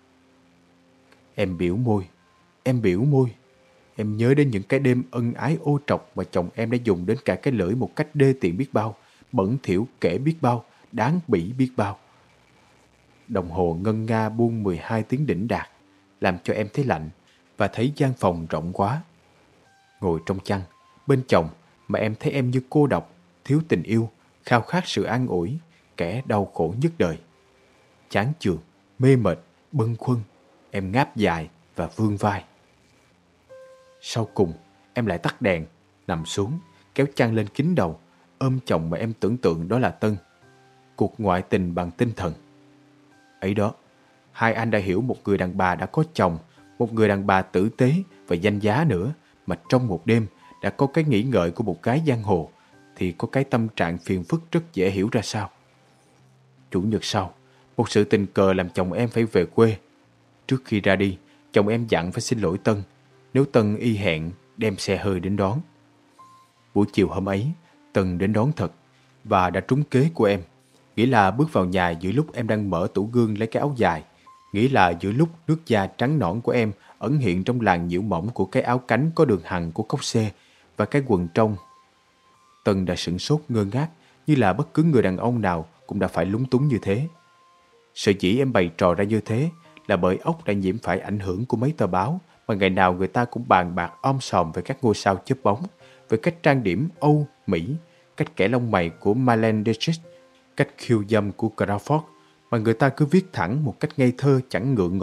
A: Em biểu môi, em biểu môi. Em nhớ đến những cái đêm ân ái ô trọc mà chồng em đã dùng đến cả cái lưỡi một cách đê tiện biết bao, bẩn thỉu kể biết bao, đáng bỉ biết bao. Đồng hồ ngân nga buông mười hai tiếng đỉnh đạt, làm cho em thấy lạnh và thấy gian phòng rộng quá. Ngồi trong chăn, bên chồng mà em thấy em như cô độc, thiếu tình yêu, khao khát sự an ủi, kẻ đau khổ nhất đời. Chán chường, mê mệt, bâng khuâng, em ngáp dài và vươn vai. Sau cùng, em lại tắt đèn, nằm xuống, kéo chăn lên kín đầu, ôm chồng mà em tưởng tượng đó là Tân. Cuộc ngoại tình bằng tinh thần. Ấy đó, hai anh đã hiểu một người đàn bà đã có chồng, một người đàn bà tử tế và danh giá nữa, mà trong một đêm đã có cái nghĩ ngợi của một gái giang hồ, thì có cái tâm trạng phiền phức rất dễ hiểu ra sao. Chủ nhật sau, một sự tình cờ làm chồng em phải về quê. Trước khi ra đi, chồng em dặn phải xin lỗi Tân, nếu Tân y hẹn đem xe hơi đến đón. Buổi chiều hôm ấy, Tân đến đón thật, và đã trúng kế của em. Nghĩa là bước vào nhà giữa lúc em đang mở tủ gương lấy cái áo dài. Nghĩa là giữa lúc nước da trắng nõn của em ẩn hiện trong làn nhiễu mỏng của cái áo cánh có đường hằn của cốc xe và cái quần trong. Tân đã sửng sốt ngơ ngác, như là bất cứ người đàn ông nào cũng đã phải lúng túng như thế. Sở dĩ em bày trò ra như thế là bởi óc đã nhiễm phải ảnh hưởng của mấy tờ báo mà ngày nào người ta cũng bàn bạc om sòm về các ngôi sao chớp bóng, về cách trang điểm Âu, Mỹ, cách kẻ lông mày của Marlene Dietrich, cách khiêu dâm của Crawford, mà người ta cứ viết thẳng một cách ngây thơ chẳng ngượng ngòi bút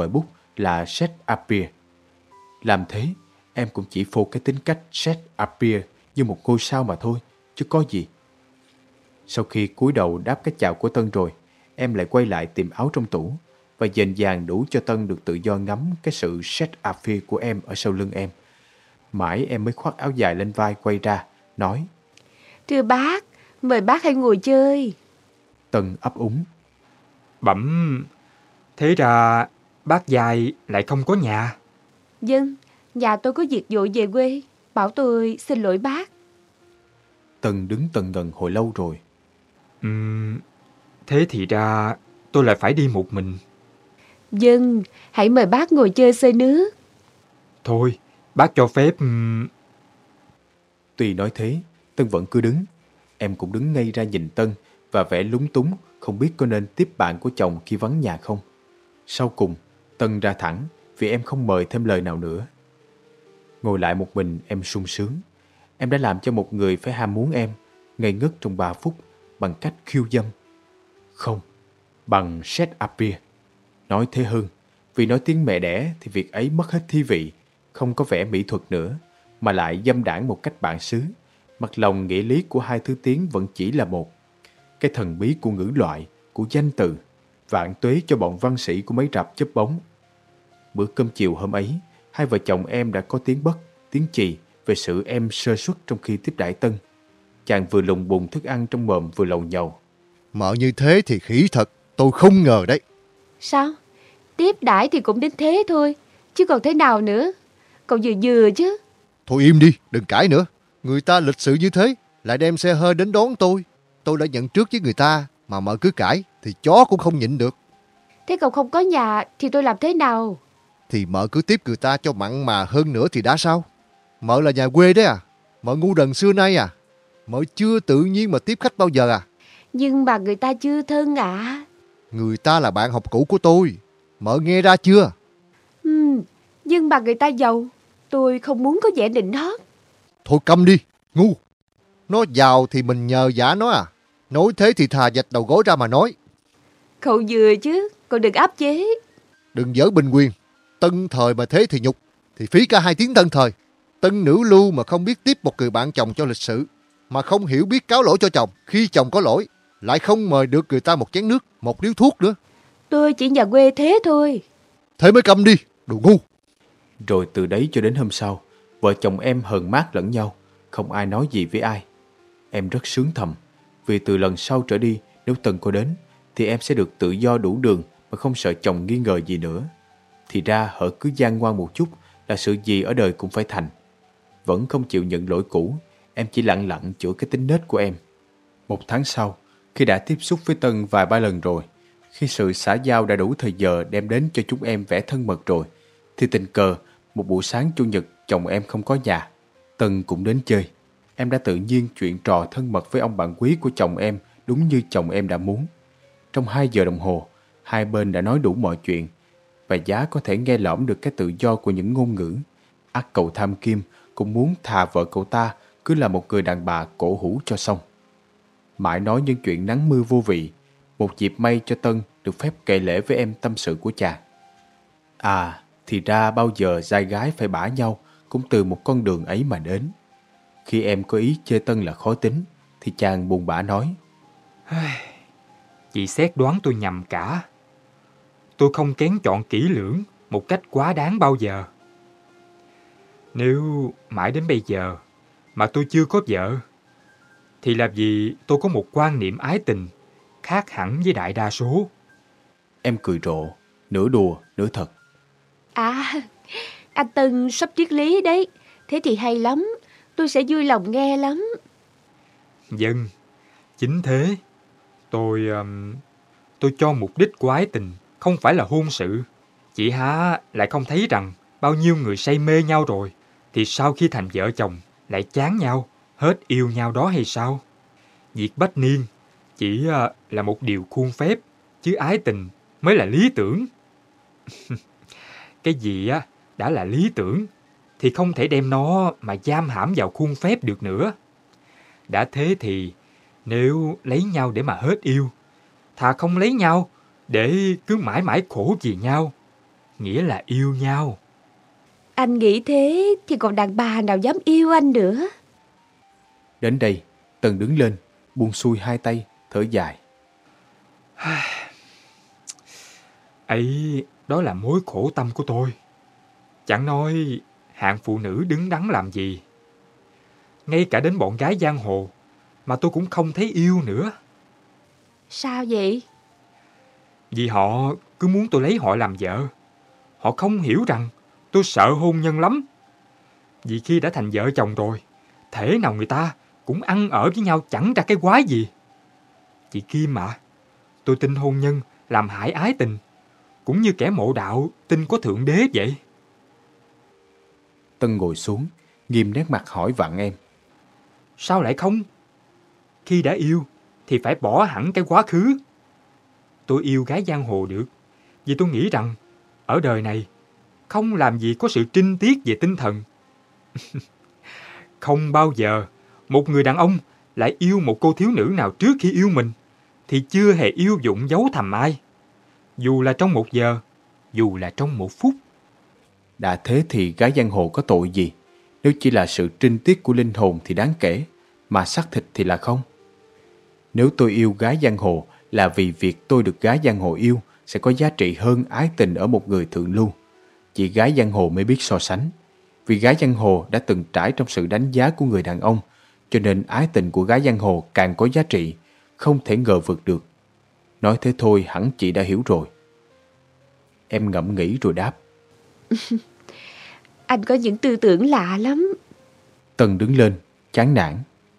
A: là Shakespeare. Làm thế, em cũng chỉ phô cái tính cách Shakespeare như một ngôi sao mà thôi, chứ có gì. Sau khi cúi đầu đáp cái chào của Tân rồi, em lại quay lại tìm áo trong tủ và dền dàng đủ cho Tân được tự do ngắm cái sự Shakespeare của em ở sau lưng em. Mãi em mới khoác áo dài lên vai quay ra, nói:
D: Thưa bác, mời bác hãy ngồi chơi.
A: Tân ấp úng:
C: Bẩm, thế ra bác Giai lại không có nhà.
D: Dân, nhà tôi có việc vội về quê, bảo tôi xin lỗi bác.
A: Tân đứng tần ngần hồi lâu rồi.
C: Ừm, thế thì ra tôi lại phải đi một mình.
D: Dân, hãy mời bác ngồi chơi xơi nước.
C: Thôi, bác cho phép... ừm,
A: Tuy nói thế, Tân vẫn cứ đứng. Em cũng đứng ngây ra nhìn Tân và vẻ lúng túng, không biết có nên tiếp bạn của chồng khi vắng nhà không. Sau cùng, Tân ra thẳng vì em không mời thêm lời nào nữa. Ngồi lại một mình em sung sướng. Em đã làm cho một người phải ham muốn em, ngây ngất trong ba phút bằng cách khiêu dâm. Không, bằng Shakespeare. Nói thế hơn, vì nói tiếng mẹ đẻ thì việc ấy mất hết thi vị, không có vẻ mỹ thuật nữa, mà lại dâm đãng một cách bản xứ. Mặt lòng nghĩa lý của hai thứ tiếng vẫn chỉ là một. Cái thần bí của ngữ loại, của danh từ, vạn tuế cho bọn văn sĩ của mấy rạp chớp bóng. Bữa cơm chiều hôm ấy, hai vợ chồng em đã có tiếng bất, tiếng chì về sự em sơ suất trong khi tiếp đãi Tân. Chàng vừa lùng bùng thức ăn trong mồm vừa lầu nhầu:
B: Mợ như thế thì khỉ thật, tôi không ngờ đấy.
D: Sao? Tiếp đãi thì cũng đến thế thôi, chứ còn thế nào nữa. Cậu vừa vừa chứ.
B: Thôi im đi, đừng cãi nữa. Người ta lịch sự như thế, lại đem xe hơi đến đón tôi. Tôi đã nhận trước với người ta, mà mợ cứ cãi, thì chó cũng không nhịn được.
D: Thế cậu không có nhà thì tôi làm thế nào?
B: Thì mợ cứ tiếp người ta cho mặn mà hơn nữa thì đã sao? Mợ là nhà quê đấy à? Mợ ngu đần xưa nay à? Mợ chưa tự nhiên mà tiếp khách bao giờ à?
D: Nhưng mà người ta chưa thân ạ. À.
B: Người ta là bạn học cũ của tôi. Mợ nghe ra chưa?
D: Ừ, nhưng mà người ta giàu. Tôi không muốn có vẻ nịnh hót.
B: Thôi câm đi, ngu. Nó giàu thì mình nhờ vả nó à? Nói thế thì thà vạch đầu gối ra mà nói.
D: Cậu vừa chứ, cậu đừng áp chế.
B: Đừng giỡn bình quyền. Tân thời mà thế thì nhục, thì phí cả hai tiếng tân thời. Tân nữ lưu mà không biết tiếp một người bạn chồng cho lịch sự, mà không hiểu biết cáo lỗi cho chồng khi chồng có lỗi, lại không mời được người ta một chén nước, một điếu thuốc nữa.
D: Tôi chỉ nhà quê thế thôi.
B: Thế mới câm đi, đồ ngu.
A: Rồi từ đấy cho đến hôm sau, vợ chồng em hờn mát lẫn nhau, không ai nói gì với ai. Em rất sướng thầm, vì từ lần sau trở đi, nếu Tân có đến, thì em sẽ được tự do đủ đường mà không sợ chồng nghi ngờ gì nữa. Thì ra hở cứ gian ngoan một chút là sự gì ở đời cũng phải thành. Vẫn không chịu nhận lỗi cũ, em chỉ lặng lặng chữa cái tính nết của em. Một tháng sau, khi đã tiếp xúc với Tân vài ba lần rồi, khi sự xã giao đã đủ thời giờ đem đến cho chúng em vẻ thân mật rồi, thì tình cờ một buổi sáng chủ nhật chồng em không có nhà, Tân cũng đến chơi. Em đã tự nhiên chuyện trò thân mật với ông bạn quý của chồng em, đúng như chồng em đã muốn. Trong hai giờ đồng hồ, hai bên đã nói đủ mọi chuyện, và giá có thể nghe lỏm được cái tự do của những ngôn ngữ. Ắt cậu tham kim cũng muốn thà vợ cậu ta cứ là một người đàn bà cổ hủ cho xong. Mãi nói những chuyện nắng mưa vô vị, một dịp may cho Tân được phép kể lể với em tâm sự của chàng. À, thì ra bao giờ trai gái phải bả nhau cũng từ một con đường ấy mà đến. Khi em có ý chê Tân là khó tính, thì chàng buồn bã nói:
C: Chị xét đoán tôi nhầm cả. Tôi không kén chọn kỹ lưỡng một cách quá đáng bao giờ. Nếu mãi đến bây giờ mà tôi chưa có vợ, thì là vì tôi có một quan niệm ái tình khác hẳn với đại đa số.
A: Em cười rộ, nửa đùa, nửa thật.
D: À, anh Tân sắp triết lý đấy. Thế thì hay lắm, tôi sẽ vui lòng nghe lắm.
C: Vâng, chính thế. Tôi um, tôi cho mục đích của ái tình không phải là hôn sự. Chị há lại không thấy rằng bao nhiêu người say mê nhau rồi thì sau khi thành vợ chồng lại chán nhau, hết yêu nhau đó hay sao? Việc bách niên chỉ uh, là một điều khuôn phép, chứ ái tình mới là lý tưởng. Cái gì á đã là lý tưởng thì không thể đem nó mà giam hãm vào khuôn phép được nữa. Đã thế thì nếu lấy nhau để mà hết yêu, thà không lấy nhau để cứ mãi mãi khổ vì nhau. nghĩa là yêu nhau.
D: Anh nghĩ thế thì còn đàn bà nào dám yêu anh nữa.
A: Đến đây, Tân đứng lên, buông xuôi hai tay, thở dài.
C: Ấy, đó là mối khổ tâm của tôi. Chẳng nói hạng phụ nữ đứng đắn làm gì. Ngay cả đến bọn gái giang hồ mà tôi cũng không thấy yêu nữa.
D: Sao vậy?
C: Vì họ cứ muốn tôi lấy họ làm vợ. Họ không hiểu rằng tôi sợ hôn nhân lắm. Vì khi đã thành vợ chồng rồi, thể nào người ta cũng ăn ở với nhau chẳng ra cái quái gì. Chị Kim ạ, tôi tin hôn nhân làm hại ái tình, cũng như kẻ mộ đạo tin có Thượng Đế vậy.
A: Tân ngồi xuống, nghiêm nét mặt hỏi vặn em.
C: Sao lại không? Khi đã yêu thì phải bỏ hẳn cái quá khứ. Tôi yêu gái giang hồ được, vì tôi nghĩ rằng ở đời này không làm gì có sự trinh tiết về tinh thần. Không bao giờ một người đàn ông lại yêu một cô thiếu nữ nào trước khi yêu mình thì chưa hề yêu dụng giấu thầm ai. Dù là trong một giờ, dù là trong một phút.
A: Đã thế thì gái giang hồ có tội gì? Nếu chỉ là sự trinh tiết của linh hồn thì đáng kể, mà xác thịt thì là không. Nếu tôi yêu gái giang hồ là vì việc tôi được gái giang hồ yêu sẽ có giá trị hơn ái tình ở một người thượng lưu. Chỉ gái giang hồ mới biết so sánh. Vì gái giang hồ đã từng trải trong sự đánh giá của người đàn ông, cho nên ái tình của gái giang hồ càng có giá trị, không thể ngờ vực được. Nói thế thôi hẳn chị đã hiểu rồi. Em ngẫm nghĩ rồi đáp.
D: Anh có những tư tưởng lạ lắm.
A: Tân đứng lên, chán nản.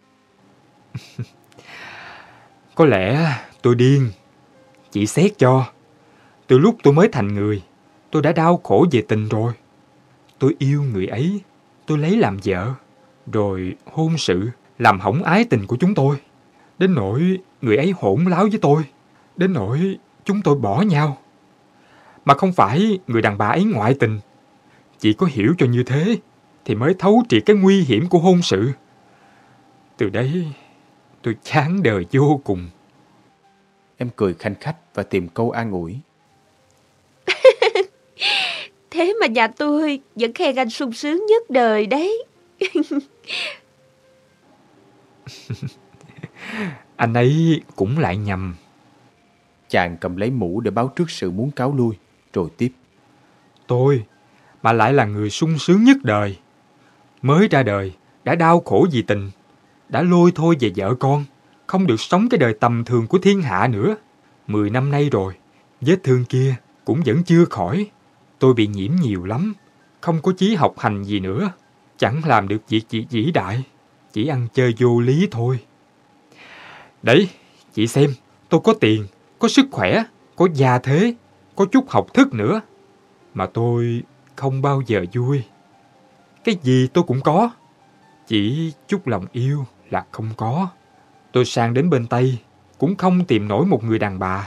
C: Có lẽ tôi điên. Chị xét cho. Từ lúc tôi mới thành người, tôi đã đau khổ về tình rồi. Tôi yêu người ấy, tôi lấy làm vợ, rồi hôn sự làm hỏng ái tình của chúng tôi. Đến nỗi người ấy hỗn láo với tôi, đến nỗi chúng tôi bỏ nhau. Mà không phải người đàn bà ấy ngoại tình. Chị có hiểu cho như thế thì mới thấu triệt cái nguy hiểm của hôn sự. Từ đấy tôi chán đời vô cùng.
A: Em cười khanh khách và tìm câu an ủi.
D: Thế mà nhà tôi vẫn khen anh sung sướng nhất đời đấy.
C: Anh ấy cũng lại nhầm.
A: Chàng cầm lấy mũ để báo trước sự muốn cáo lui, rồi tiếp.
C: Tôi mà lại là người sung sướng nhất đời. Mới ra đời đã đau khổ vì tình, đã lôi thôi về vợ con, không được sống cái đời tầm thường của thiên hạ nữa. Mười năm nay rồi, vết thương kia cũng vẫn chưa khỏi. Tôi bị nhiễm nhiều lắm, không có chí học hành gì nữa, chẳng làm được việc gì vĩ đại, chỉ ăn chơi vô lý thôi. Đấy, chị xem, tôi có tiền, có sức khỏe, có gia thế, có chút học thức nữa, mà tôi không bao giờ vui. Cái gì tôi cũng có, chỉ chút lòng yêu là không có. Tôi sang đến bên Tây cũng không tìm nổi một người đàn bà.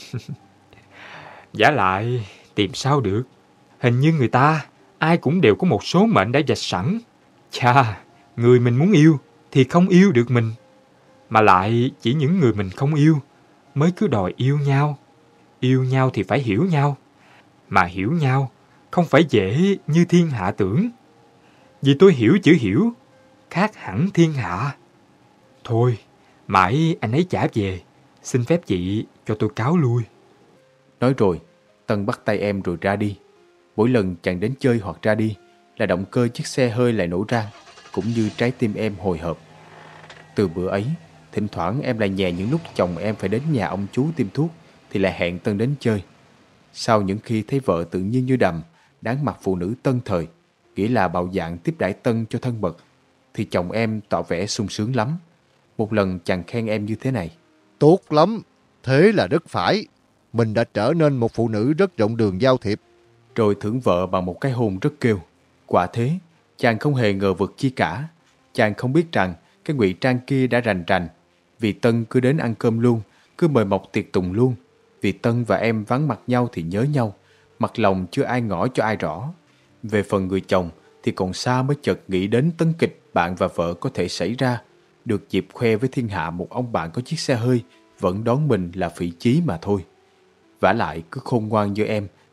C: Vả lại tìm sao được, hình như người ta ai cũng đều có một số mệnh đã vạch sẵn. Chà, người mình muốn yêu thì không yêu được mình, mà lại chỉ những người mình không yêu mới cứ đòi yêu nhau. Yêu nhau thì phải hiểu nhau, mà hiểu nhau không phải dễ như thiên hạ tưởng. Vì tôi hiểu chữ hiểu khác hẳn thiên hạ. Thôi, mãi anh ấy chả về, xin phép chị cho tôi cáo lui.
A: Nói rồi, Tân bắt tay em rồi ra đi. Mỗi lần chàng đến chơi hoặc ra đi là động cơ chiếc xe hơi lại nổ ra, cũng như trái tim em hồi hộp. Từ bữa ấy, thỉnh thoảng em lại nhè những lúc chồng em phải đến nhà ông chú tiêm thuốc thì lại hẹn Tân đến chơi. Sau những khi thấy vợ tự nhiên như đầm, đáng mặt phụ nữ tân thời, nghĩa là bạo dạn tiếp đãi Tân cho thân mật, thì chồng em tỏ vẻ sung sướng lắm. Một lần chàng khen em như thế này.
B: Tốt lắm, thế là rất phải. Mình đã trở nên một phụ nữ rất rộng đường giao thiệp.
A: Rồi thưởng vợ bằng một cái hôn rất kêu. Quả thế, chàng không hề ngờ vực chi cả. Chàng không biết rằng cái ngụy trang kia đã rành rành. Vì Tân cứ đến ăn cơm luôn, cứ mời mọc tiệc tùng luôn. Vì Tân và em vắng mặt nhau thì nhớ nhau, mặt lòng chưa ai ngỏ cho ai rõ. Về phần người chồng thì còn xa mới chợt nghĩ đến tân kịch bạn và vợ có thể xảy ra. Được dịp khoe với thiên hạ một ông bạn có chiếc xe hơi vẫn đón mình là phỉ chí mà thôi. Vả lại cứ khôn ngoan như em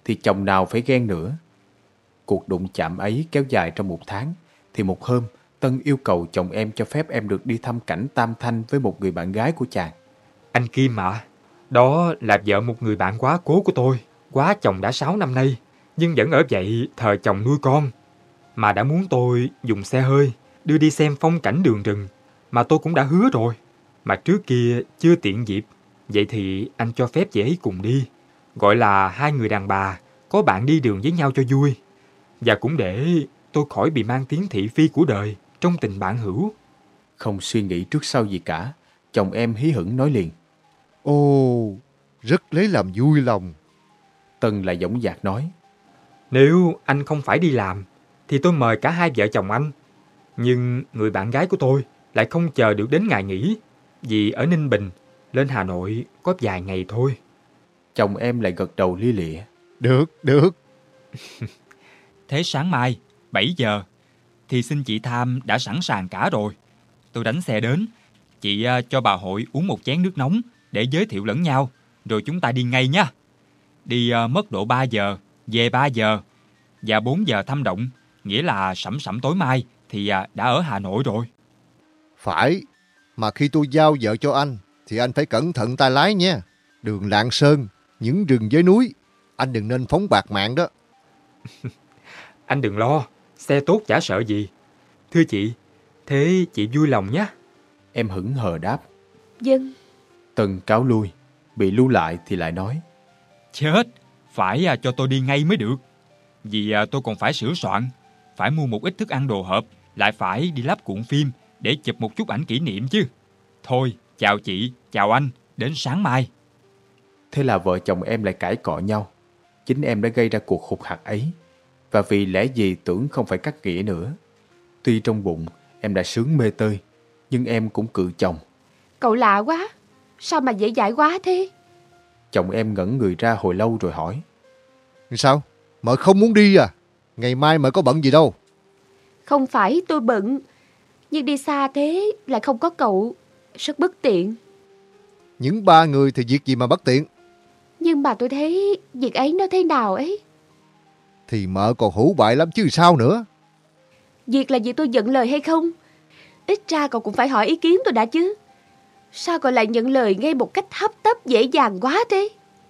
A: thì chồng nào phải ghen nữa. Cuộc đụng chạm ấy kéo dài trong một tháng, thì một hôm Tân yêu cầu chồng em cho phép em được đi thăm cảnh Tam Thanh với một người bạn gái của chàng.
C: Anh Kim ạ, đó là vợ một người bạn quá cố của tôi. Quá chồng đã sáu năm nay, nhưng vẫn ở vậy thờ chồng nuôi con. Mà đã muốn tôi dùng xe hơi đưa đi xem phong cảnh đường rừng, mà tôi cũng đã hứa rồi. Mà trước kia chưa tiện dịp, vậy thì anh cho phép chị ấy cùng đi. Gọi là hai người đàn bà, có bạn đi đường với nhau cho vui. Và cũng để tôi khỏi bị mang tiếng thị phi của đời trong tình bạn hữu.
A: Không suy nghĩ trước sau gì cả, chồng em hí hửng nói liền.
B: Ồ, rất lấy làm vui lòng.
A: Tân lại dõng dạc nói.
C: Nếu anh không phải đi làm, thì tôi mời cả hai vợ chồng anh. Nhưng người bạn gái của tôi lại không chờ được đến ngày nghỉ, vì ở Ninh Bình, lên Hà Nội có vài ngày thôi.
A: Chồng em lại gật đầu lia lịa.
B: Được, được.
E: Thế sáng mai, bảy giờ, thì xin chị Tham đã sẵn sàng cả rồi. Tôi đánh xe đến, chị uh, cho bà Hội uống một chén nước nóng để giới thiệu lẫn nhau, rồi chúng ta đi ngay nha. Đi uh, mất độ ba giờ, về ba giờ, và bốn giờ thăm động, nghĩa là sẩm sẩm tối mai thì uh, đã ở Hà Nội rồi.
B: Phải, mà khi tôi giao vợ cho anh, thì anh phải cẩn thận tay lái nha. Đường Lạng Sơn, những rừng dưới núi, anh đừng nên phóng bạt mạng đó.
C: Anh đừng lo, xe tốt chả sợ gì. Thưa chị, thế chị vui lòng nhé.
A: Em hững hờ đáp.
D: Dân.
A: Tân cáo lui, bị lưu lại thì lại nói.
E: Chết, phải uh, cho tôi đi ngay mới được. Vì uh, tôi còn phải sửa soạn, phải mua một ít thức ăn đồ hộp, lại phải đi lắp cuộn phim để chụp một chút ảnh kỷ niệm chứ. Thôi, chào chị, chào anh, đến sáng mai.
A: Thế là vợ chồng em lại cãi cọ nhau. Chính em đã gây ra cuộc hụt hặc ấy. Và vì lẽ gì tưởng không phải cắt nghĩa nữa. Tuy trong bụng em đã sướng mê tơi, nhưng em cũng cự chồng.
D: Cậu lạ quá, sao mà dễ dãi quá thế?
A: Chồng em ngẩn người ra hồi lâu rồi hỏi.
B: Sao? Mợ không muốn đi à? Ngày mai mợ có bận gì đâu.
D: Không phải tôi bận, nhưng đi xa thế lại không có cậu, rất bất tiện.
B: Những ba người thì việc gì mà bất tiện?
D: Nhưng mà tôi thấy việc ấy nó thế nào ấy.
B: Thì mợ còn hữu bại lắm chứ sao nữa.
D: Việc là việc tôi nhận lời hay không? Ít ra cậu cũng phải hỏi ý kiến tôi đã chứ. Sao cậu lại nhận lời ngay một cách hấp tấp dễ dàng quá thế?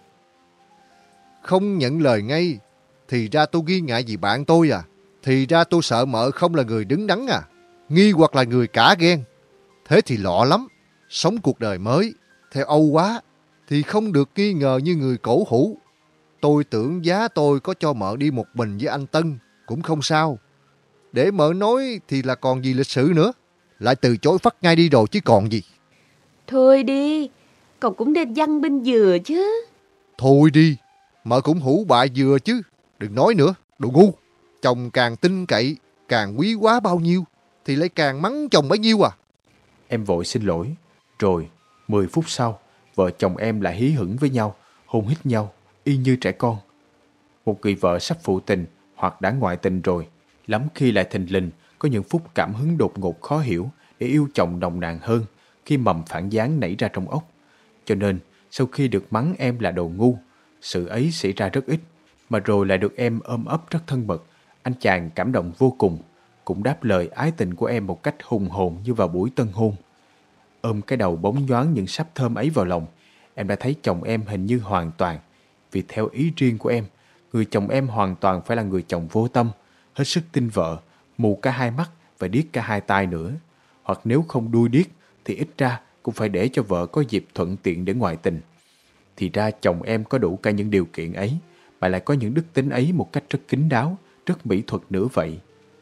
B: Không nhận lời ngay, thì ra tôi nghi ngại vì bạn tôi à. Thì ra tôi sợ mợ không là người đứng đắn à. Nghi hoặc là người cả ghen. Thế thì lọ lắm. Sống cuộc đời mới, theo Âu quá, thì không được nghi ngờ như người cổ hủ. Tôi tưởng giá tôi có cho mợ đi một mình với anh Tân cũng không sao. Để mợ nói thì là còn gì lịch sử nữa. Lại từ chối phắt ngay đi rồi chứ còn gì.
D: Thôi đi, cậu cũng nên văn binh vừa chứ.
B: Thôi đi, mợ cũng hữu bại vừa chứ. Đừng nói nữa, đồ ngu. Chồng càng tin cậy, càng quý quá bao nhiêu, thì lại càng mắng chồng bấy nhiêu à.
A: Em vội xin lỗi. Rồi, mười phút sau, vợ chồng em lại hí hửng với nhau, hôn hít nhau, y như trẻ con. Một người vợ sắp phụ tình hoặc đã ngoại tình rồi, lắm khi lại thình lình có những phút cảm hứng đột ngột khó hiểu để yêu chồng nồng nàn hơn khi mầm phản gián nảy ra trong óc. Cho nên, sau khi được mắng em là đồ ngu, sự ấy xảy ra rất ít, mà rồi lại được em ôm ấp rất thân mật. Anh chàng cảm động vô cùng, cũng đáp lời ái tình của em một cách hùng hồn như vào buổi tân hôn. Ôm cái đầu bóng nhoáng những sáp thơm ấy vào lòng, em đã thấy chồng em hình như hoàn toàn. Vì theo ý riêng của em, người chồng em hoàn toàn phải là người chồng vô tâm, hết sức tin vợ, mù cả hai mắt và điếc cả hai tai nữa. Hoặc nếu không đuôi điếc thì ít ra cũng phải để cho vợ có dịp thuận tiện để ngoại tình. Thì ra chồng em có đủ cả những điều kiện ấy, mà lại có những đức tính ấy một cách rất kín đáo, rất mỹ thuật nữa vậy.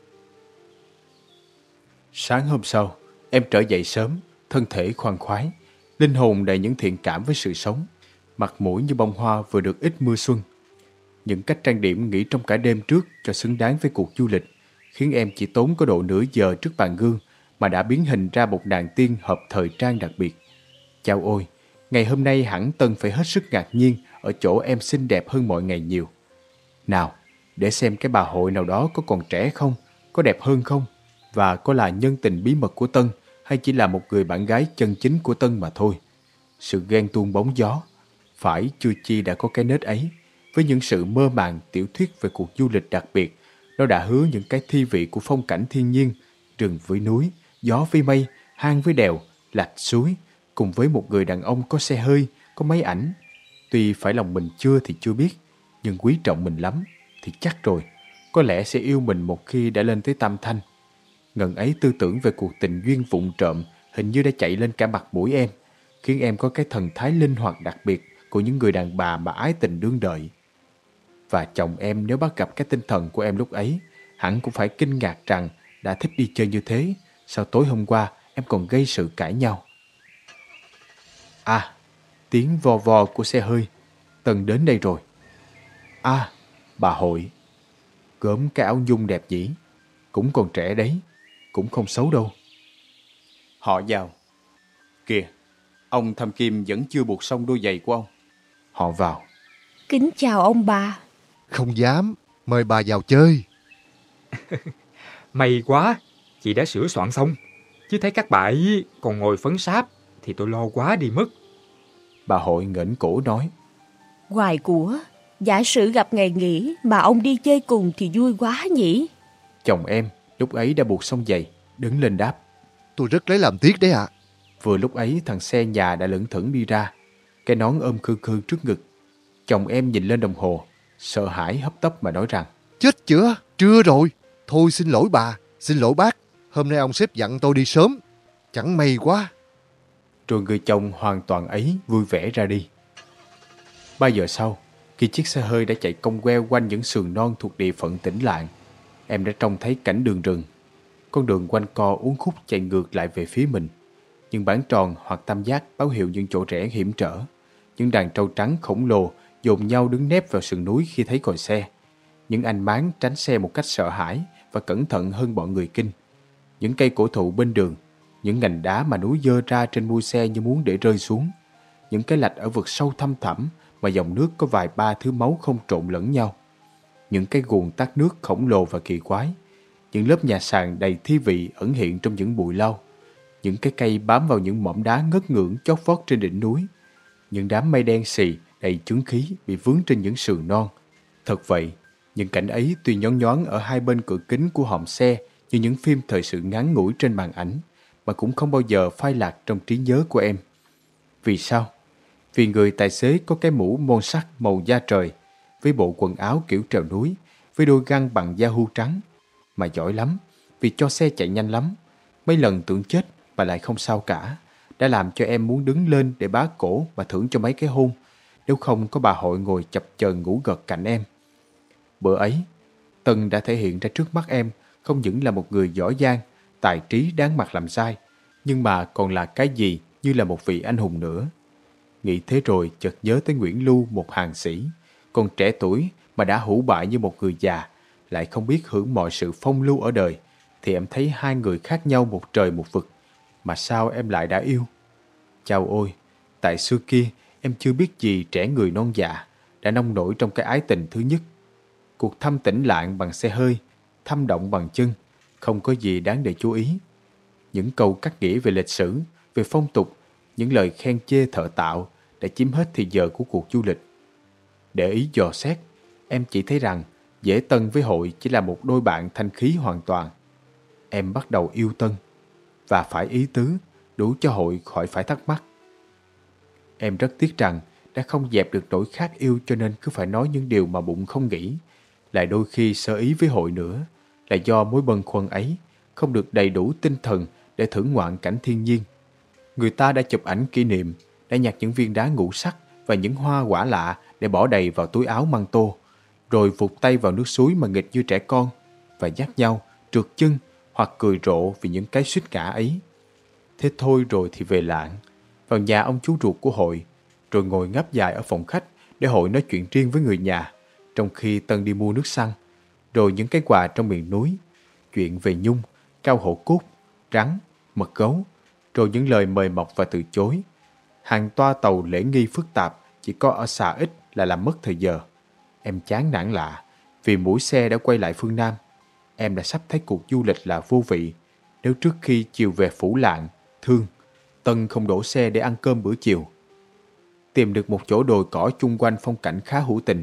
A: Sáng hôm sau, em trở dậy sớm, thân thể khoan khoái, linh hồn đầy những thiện cảm với sự sống, mặt mũi như bông hoa vừa được ít mưa xuân. Những cách trang điểm nghĩ trong cả đêm trước cho xứng đáng với cuộc du lịch, khiến em chỉ tốn có độ nửa giờ trước bàn gương mà đã biến hình ra một nàng tiên hợp thời trang đặc biệt. Chao ôi, ngày hôm nay hẳn Tân phải hết sức ngạc nhiên ở chỗ em xinh đẹp hơn mọi ngày nhiều. Nào, để xem cái bà Hội nào đó có còn trẻ không, có đẹp hơn không, và có là nhân tình bí mật của Tân hay chỉ là một người bạn gái chân chính của Tân mà thôi. Sự ghen tuông bóng gió, phải chưa chi đã có cái nết ấy, Với những sự mơ màng tiểu thuyết về cuộc du lịch đặc biệt, nó đã hứa những cái thi vị của phong cảnh thiên nhiên, rừng với núi, gió với mây, hang với đèo, lạch suối, cùng với một người đàn ông có xe hơi, có máy ảnh. Tuy phải lòng mình chưa thì chưa biết, nhưng quý trọng mình lắm thì chắc rồi, có lẽ sẽ yêu mình một khi đã lên tới tam thanh. Ngần ấy tư tưởng về cuộc tình duyên vụng trộm hình như đã chạy lên cả mặt mũi em, khiến em có cái thần thái linh hoạt đặc biệt của những người đàn bà mà ái tình đương đợi. Và chồng em nếu bắt gặp cái tinh thần của em lúc ấy, hẳn cũng phải kinh ngạc rằng đã thích đi chơi như thế, sao tối hôm qua em còn gây sự cãi nhau. À, tiếng vò vò của xe hơi. Tân đến đây rồi. À, bà Hội. Gớm cái áo nhung đẹp nhỉ. Cũng còn trẻ đấy, cũng không xấu đâu. Họ vào. Kìa, ông Thâm Kim vẫn chưa buộc xong đôi giày của ông. Họ vào.
D: Kính chào ông bà.
B: Không dám, mời bà vào chơi.
C: May quá, chị đã sửa soạn xong. Chứ thấy các bà ấy còn ngồi phấn sáp thì tôi lo quá đi mất.
A: Bà Hội nghển cổ nói.
D: Ngoài của, giả sử gặp ngày nghỉ mà ông đi chơi cùng thì vui quá nhỉ.
A: Chồng em lúc ấy đã buộc xong giày, đứng lên đáp.
B: Tôi rất lấy làm tiếc đấy ạ.
A: Vừa lúc ấy thằng xe nhà đã lững thững đi ra, cái nón ôm khư khư trước ngực. Chồng em nhìn lên đồng hồ, sợ hãi hấp tấp mà nói rằng.
B: Chết chưa, trưa rồi. Thôi xin lỗi bà, xin lỗi bác. Hôm nay ông sếp dặn tôi đi sớm. Chẳng may quá.
A: Rồi người chồng hoàn toàn ấy vui vẻ ra đi. Ba giờ sau, khi chiếc xe hơi đã chạy cong queo quanh những sườn non thuộc địa phận Tĩnh Lạng, em đã trông thấy cảnh đường rừng. Con đường quanh co uốn khúc chạy ngược lại về phía mình. Những bán tròn hoặc tam giác báo hiệu những chỗ rẽ hiểm trở. Những đàn trâu trắng khổng lồ dồn nhau đứng nép vào sườn núi khi thấy còi xe. Những anh máng tránh xe một cách sợ hãi và cẩn thận hơn bọn người Kinh. Những cây cổ thụ bên đường, những ngành đá mà núi dơ ra trên mui xe như muốn để rơi xuống. Những cái lạch ở vực sâu thăm thẳm mà dòng nước có vài ba thứ máu không trộn lẫn nhau. Những cái guồng tát nước khổng lồ và kỳ quái. Những lớp nhà sàn đầy thi vị ẩn hiện trong những bụi lau. Những cái cây bám vào những mỏm đá ngất ngưỡng chót vót trên đỉnh núi. Những đám mây đen xì đầy chứng khí bị vướng trên những sườn non. Thật vậy, những cảnh ấy tuy nhón nhón ở hai bên cửa kính của hòm xe như những phim thời sự ngắn ngủi trên màn ảnh, mà cũng không bao giờ phai lạc trong trí nhớ của em. Vì sao? Vì người tài xế có cái mũ môn sắt màu da trời, với bộ quần áo kiểu trèo núi, với đôi găng bằng da hưu trắng. Mà giỏi lắm, vì cho xe chạy nhanh lắm. Mấy lần tưởng chết mà lại không sao cả, đã làm cho em muốn đứng lên để bá cổ và thưởng cho mấy cái hôn, nếu không có bà Hội ngồi chập chờn ngủ gật cạnh em. Bữa ấy, Tân đã thể hiện ra trước mắt em không những là một người giỏi giang, tài trí đáng mặt làm sai, nhưng mà còn là cái gì như là một vị anh hùng nữa. Nghĩ thế rồi chợt nhớ tới Nguyễn Lưu, một hàng sĩ, còn trẻ tuổi mà đã hủ bại như một người già, lại không biết hưởng mọi sự phong lưu ở đời, thì em thấy hai người khác nhau một trời một vực, mà sao em lại đã yêu. Chao ôi, tại xưa kia em chưa biết gì trẻ người non dạ, đã nông nổi trong cái ái tình thứ nhất. Cuộc thăm Tĩnh Lạng bằng xe hơi, thăm động bằng chân, không có gì đáng để chú ý. Những câu cắt nghĩa về lịch sử, về phong tục, những lời khen chê thợ tạo đã chiếm hết thì giờ của cuộc du lịch. Để ý dò xét, em chỉ thấy rằng Dễ Tân với Hội chỉ là một đôi bạn thanh khí hoàn toàn. Em bắt đầu yêu Tân, và phải ý tứ, đủ cho Hội khỏi phải thắc mắc. Em rất tiếc rằng đã không dẹp được nỗi khát yêu, cho nên cứ phải nói những điều mà bụng không nghĩ, lại đôi khi sơ ý với Hội nữa, là do mối bâng khuâng ấy không được đầy đủ tinh thần để thưởng ngoạn cảnh thiên nhiên. Người ta đã chụp ảnh kỷ niệm, đã nhặt những viên đá ngũ sắc và những hoa quả lạ để bỏ đầy vào túi áo măng tô, rồi vụt tay vào nước suối mà nghịch như trẻ con, và dắt nhau trượt chân hoặc cười rộ vì những cái suýt ngã ấy. Thế thôi rồi thì về Lạng, vào nhà ông chú ruột của Hội, rồi ngồi ngáp dài ở phòng khách để Hội nói chuyện riêng với người nhà, trong khi Tân đi mua nước xăng, rồi những cái quà trong miền núi, chuyện về nhung, cao hổ cốt, rắn, mật gấu, rồi những lời mời mọc và từ chối. Hàng toa tàu lễ nghi phức tạp chỉ có ở xà ít là làm mất thời giờ. Em chán nản lạ, vì mũi xe đã quay lại phương Nam. Em đã sắp thấy cuộc du lịch là vô vị, nếu trước khi chiều về Phủ Lạng, Thương, Tân không đổ xe để ăn cơm bữa chiều. Tìm được một chỗ đồi cỏ chung quanh phong cảnh khá hữu tình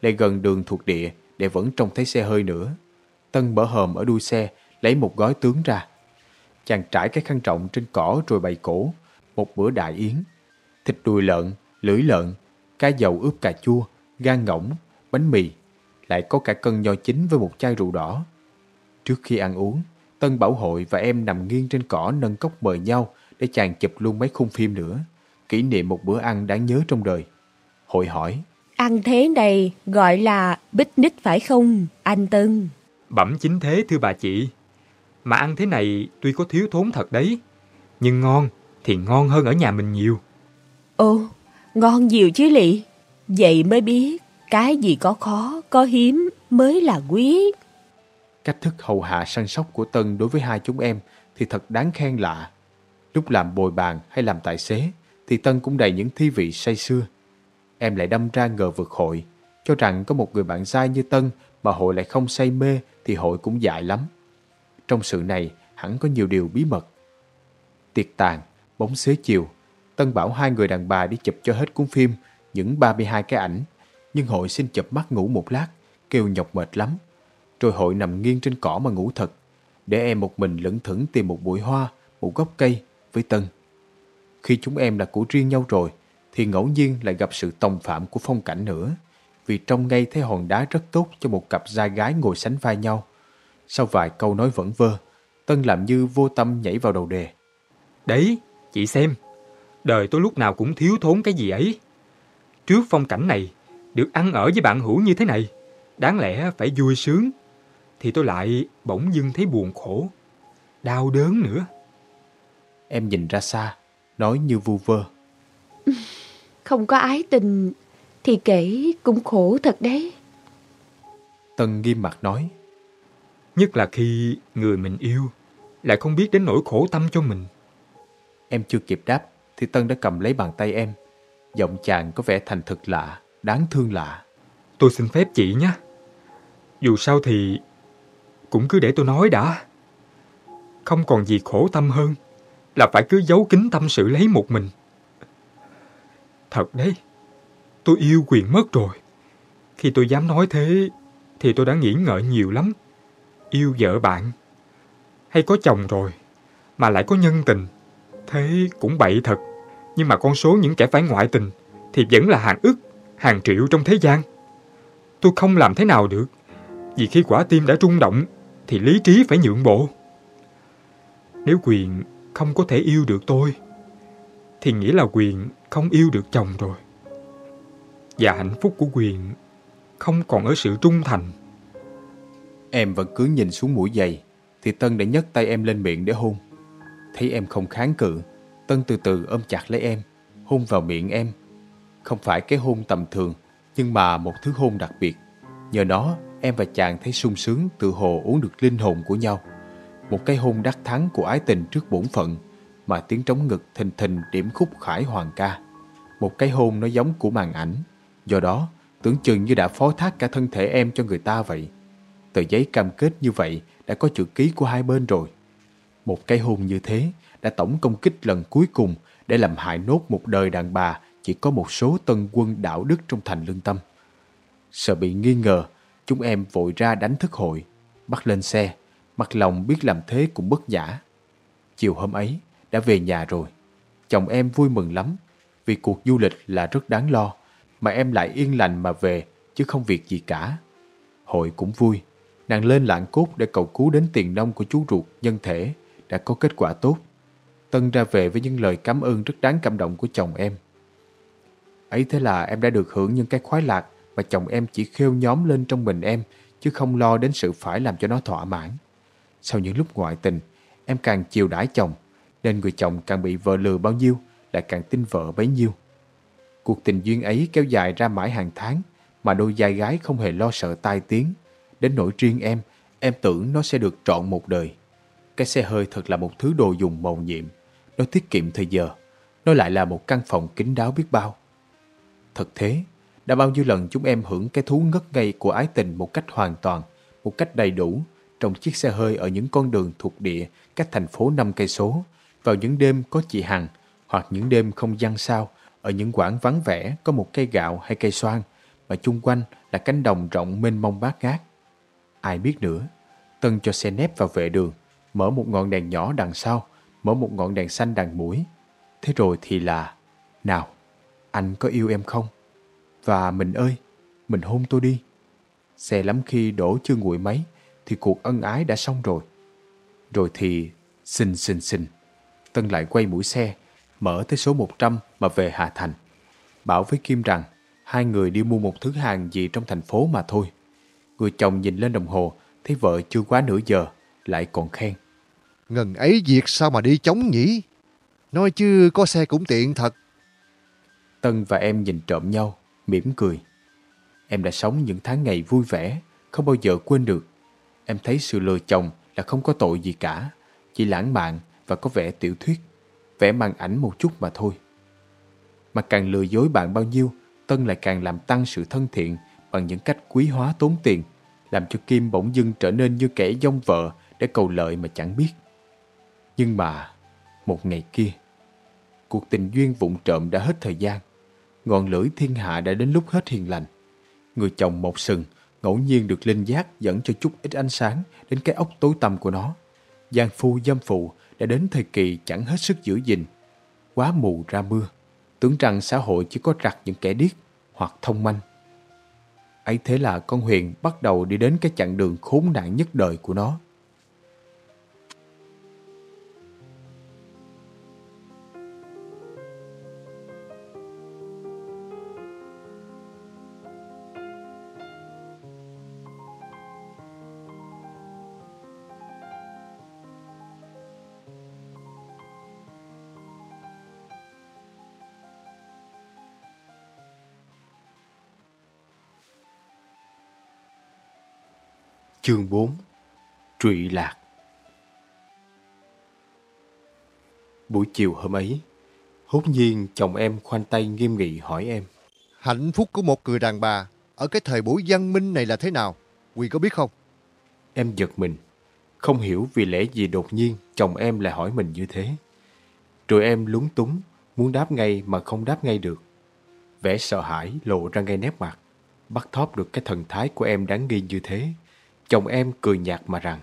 A: lại gần đường thuộc địa để vẫn trông thấy xe hơi nữa. Tân mở hòm ở đuôi xe, lấy một gói tướng ra. Chàng trải cái khăn rộng trên cỏ rồi bày cổ, một bữa đại yến. Thịt đùi lợn, lưỡi lợn, cá dầu ướp cà chua, gan ngỗng, bánh mì, lại có cả cân nho chín với một chai rượu đỏ. Trước khi ăn uống, Tân bảo Hội và em nằm nghiêng trên cỏ nâng cốc mời nhau để chàng chụp luôn mấy khung phim nữa, kỷ niệm một bữa ăn đáng nhớ trong đời. Hội hỏi:
D: Ăn thế này gọi là picnic phải không, anh Tân?
C: Bẩm chính thế thưa bà chị. Mà ăn thế này tuy có thiếu thốn thật đấy, nhưng ngon thì ngon hơn ở nhà mình nhiều.
D: Ồ, ngon nhiều chứ lị. Vậy mới biết cái gì có khó, có hiếm mới là quý.
A: Cách thức hầu hạ săn sóc của Tân đối với hai chúng em thì thật đáng khen lạ. Lúc làm bồi bàn hay làm tài xế thì Tân cũng đầy những thi vị say sưa. Em lại đâm ra ngờ vực Hội, cho rằng có một người bạn trai như Tân mà Hội lại không say mê thì Hội cũng dại lắm. Trong sự này hẳn có nhiều điều bí mật. Tiệc tàn, bóng xế chiều, Tân bảo hai người đàn bà đi chụp cho hết cuốn phim những ba mươi hai cái ảnh, nhưng Hội xin chợp mắt ngủ một lát, kêu nhọc mệt lắm. Rồi Hội nằm nghiêng trên cỏ mà ngủ thật, để em một mình lững thững tìm một bụi hoa, một gốc cây với Tân. Khi chúng em là của riêng nhau rồi, thì ngẫu nhiên lại gặp sự tòng phạm của phong cảnh nữa, vì trông ngay thấy hòn đá rất tốt cho một cặp trai gái ngồi sánh vai nhau. Sau vài câu nói vẩn vơ, Tân làm như vô tâm nhảy vào đầu đề.
C: Đấy, chị xem, đời tôi lúc nào cũng thiếu thốn cái gì ấy. Trước phong cảnh này, được ăn ở với bạn hữu như thế này, đáng lẽ phải vui sướng, thì tôi lại bỗng dưng thấy buồn khổ, đau đớn nữa.
A: Em nhìn ra xa, nói như vu vơ.
D: Không có ái tình thì kể cũng khổ thật đấy.
A: Tân nghiêm mặt nói:
C: Nhất là khi người mình yêu lại không biết đến nỗi khổ tâm cho mình.
A: Em chưa kịp đáp thì Tân đã cầm lấy bàn tay em. Giọng chàng có vẻ thành thực lạ, đáng thương lạ.
C: Tôi xin phép chị nhé. Dù sao thì cũng cứ để tôi nói đã. Không còn gì khổ tâm hơn là phải cứ giấu kín tâm sự lấy một mình. Thật đấy, tôi yêu Quyền mất rồi. Khi tôi dám nói thế thì tôi đã nghĩ ngợi nhiều lắm. Yêu vợ bạn, hay có chồng rồi mà lại có nhân tình, thế cũng bậy thật. Nhưng mà con số những kẻ phải ngoại tình thì vẫn là hàng ức, hàng triệu trong thế gian. Tôi không làm thế nào được, vì khi quả tim đã rung động thì lý trí phải nhượng bộ. Nếu Quyền không có thể yêu được tôi thì nghĩa là Quyền không yêu được chồng rồi. Và hạnh phúc của Quyền không còn ở sự trung thành.
A: Em vẫn cứ nhìn xuống mũi giày thì Tân đã nhấc tay em lên miệng để hôn. Thấy em không kháng cự, Tân từ từ ôm chặt lấy em, hôn vào miệng em. Không phải cái hôn tầm thường, nhưng mà một thứ hôn đặc biệt. Nhờ nó, em và chàng thấy sung sướng, tự hồ uống được linh hồn của nhau. Một cái hôn đắc thắng của ái tình trước bổn phận, mà tiếng trống ngực thình thình điểm khúc khải hoàng ca. Một cái hôn nó giống của màn ảnh, do đó tưởng chừng như đã phó thác cả thân thể em cho người ta vậy. Tờ giấy cam kết như vậy đã có chữ ký của hai bên rồi. Một cái hôn như thế đã tổng công kích lần cuối cùng để làm hại nốt một đời đàn bà chỉ có một số tân quân đạo đức trong thành lương tâm. Sợ bị nghi ngờ, chúng em vội ra đánh thức Hội, bắt lên xe, mặc lòng biết làm thế cũng bất nhã. Chiều hôm ấy đã về nhà rồi. Chồng em vui mừng lắm, vì cuộc du lịch là rất đáng lo, mà em lại yên lành mà về chứ không việc gì cả. Hội cũng vui, nàng lên Lạng Cốt để cầu cứu đến tiền nông của chú ruột nhân thể đã có kết quả tốt. Tân ra về với những lời cảm ơn rất đáng cảm động của chồng em. Ấy thế là em đã được hưởng những cái khoái lạc mà chồng em chỉ khêu nhóm lên trong mình em, chứ không lo đến sự phải làm cho nó thỏa mãn. Sau những lúc ngoại tình, em càng chiều đãi chồng, nên người chồng càng bị vợ lừa bao nhiêu, lại càng tin vợ bấy nhiêu. Cuộc tình duyên ấy kéo dài ra mãi hàng tháng, mà đôi vai gái không hề lo sợ tai tiếng. Đến nỗi riêng em, em tưởng nó sẽ được trọn một đời. Cái xe hơi thật là một thứ đồ dùng mầu nhiệm. Nó tiết kiệm thời giờ. Nó lại là một căn phòng kín đáo biết bao. Thật thế, đã bao nhiêu lần chúng em hưởng cái thú ngất ngây của ái tình một cách hoàn toàn, một cách đầy đủ, trong chiếc xe hơi ở những con đường thuộc địa cách thành phố năm cây số, vào những đêm có chị Hằng, hoặc những đêm không giăng sao, ở những quãng vắng vẻ có một cây gạo hay cây xoan, mà chung quanh là cánh đồng rộng mênh mông bát ngát. Ai biết nữa, Tân cho xe nép vào vệ đường, mở một ngọn đèn nhỏ đằng sau, mở một ngọn đèn xanh đằng mũi. Thế rồi thì là, nào, anh có yêu em không? Và mình ơi, mình hôn tôi đi. Xe lắm khi đổ chưa nguội mấy thì cuộc ân ái đã xong rồi. Rồi thì xình xình xình, Tân lại quay mũi xe, mở tới số một trăm mà về Hà Thành. Bảo với Kim rằng hai người đi mua một thứ hàng gì trong thành phố mà thôi. Người chồng nhìn lên đồng hồ, thấy vợ chưa quá nửa giờ, lại còn khen:
B: Ngần ấy việc sao mà đi chóng nhỉ? Nói chứ có xe cũng tiện thật.
A: Tân và em nhìn trộm nhau, mỉm cười. Em đã sống những tháng ngày vui vẻ, không bao giờ quên được. Em thấy sự lừa chồng là không có tội gì cả, chỉ lãng mạn và có vẻ tiểu thuyết, vẽ màn ảnh một chút mà thôi. Mà càng lừa dối bạn bao nhiêu, Tân lại càng làm tăng sự thân thiện bằng những cách quý hóa tốn tiền, làm cho Kim bỗng dưng trở nên như kẻ dông vợ để cầu lợi mà chẳng biết. Nhưng mà, một ngày kia, cuộc tình duyên vụng trộm đã hết thời gian. Ngọn lửa thiên hạ đã đến lúc hết hiền lành. Người chồng một sừng ngẫu nhiên được linh giác dẫn cho chút ít ánh sáng đến cái ốc tối tăm của nó. Giang phu dâm phụ đã đến thời kỳ chẳng hết sức giữ gìn. Quá mù ra mưa, tưởng rằng xã hội chỉ có rặt những kẻ điếc hoặc thông manh. Ấy thế là con Huyền bắt đầu đi đến cái chặng đường khốn nạn nhất đời của nó. Chương bốn. Trụy lạc. Buổi chiều hôm ấy, hốt nhiên chồng em khoanh tay nghiêm nghị hỏi em:
B: Hạnh phúc của một người đàn bà ở cái thời buổi văn minh này là thế nào? Huy có biết không?
A: Em giật mình, không hiểu vì lẽ gì đột nhiên chồng em lại hỏi mình như thế. Rồi em lúng túng, muốn đáp ngay mà không đáp ngay được. Vẻ sợ hãi lộ ra ngay nét mặt, bắt thóp được cái thần thái của em đáng nghi như thế. Chồng em cười nhạt mà rằng: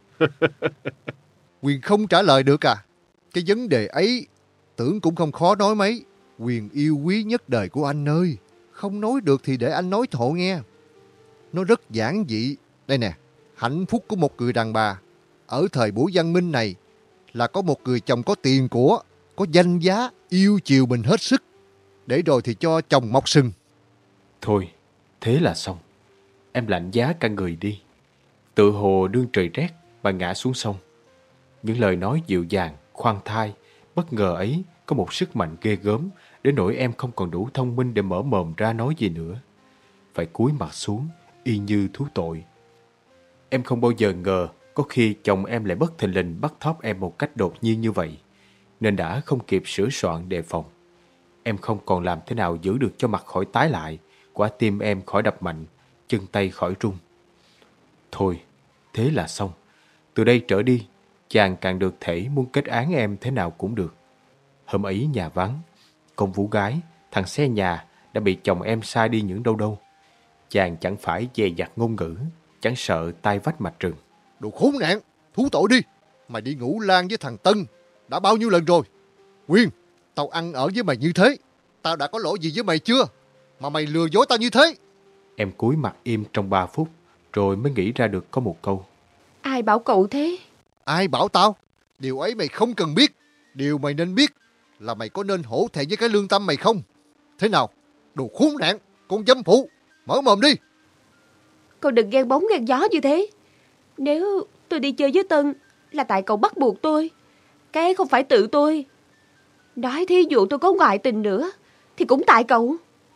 B: Huyền không trả lời được à? Cái vấn đề ấy tưởng cũng không khó nói mấy. Huyền yêu quý nhất đời của anh ơi. Không nói được thì để anh nói thhộ nghe. Nó rất giản dị. Đây nè, hạnh phúc của một người đàn bà ở thời buổi văn minh này là có một người chồng có tiền của, có danh giá, yêu chiều mình hết sức, để rồi thì cho chồng mọc sừng.
A: Thôi, thế là xong. Em lạnh giá cả người đi. Tự hồ đương trời rét mà ngã xuống sông. Những lời nói dịu dàng, khoan thai, bất ngờ ấy có một sức mạnh ghê gớm đến nỗi em không còn đủ thông minh để mở mồm ra nói gì nữa. Phải cúi mặt xuống, y như thú tội. Em không bao giờ ngờ có khi chồng em lại bất thình lình bắt thóp em một cách đột nhiên như vậy, nên đã không kịp sửa soạn đề phòng. Em không còn làm thế nào giữ được cho mặt khỏi tái lại, quả tim em khỏi đập mạnh, chân tay khỏi run. Thôi, thế là xong. Từ đây trở đi, chàng càng được thể muốn kết án em thế nào cũng được. Hôm ấy nhà vắng, con Vũ gái, thằng xe nhà đã bị chồng em sai đi những đâu đâu. Chàng chẳng phải dè dặt ngôn ngữ, chẳng sợ tai vách mạch rừng.
B: Đồ khốn nạn, thú tội đi. Mày đi ngủ lan với thằng Tân đã bao nhiêu lần rồi? Huyền, tao ăn ở với mày như thế, tao đã có lỗi gì với mày chưa mà mày lừa dối tao như thế?
A: Em cúi mặt im trong ba phút, rồi mới nghĩ ra được có một câu.
D: Ai bảo cậu thế?
B: Ai bảo tao? Điều ấy mày không cần biết. Điều mày nên biết là mày có nên hổ thẹn với cái lương tâm mày không? Thế nào? Đồ khốn nạn, con dâm phụ, mở mồm đi.
D: Cậu đừng ghen bóng ghen gió như thế. Nếu tôi đi chơi với Tân là tại cậu bắt buộc tôi. Cái ấy không phải tự tôi. Nói thí dụ tôi có ngoại tình nữa thì cũng tại cậu.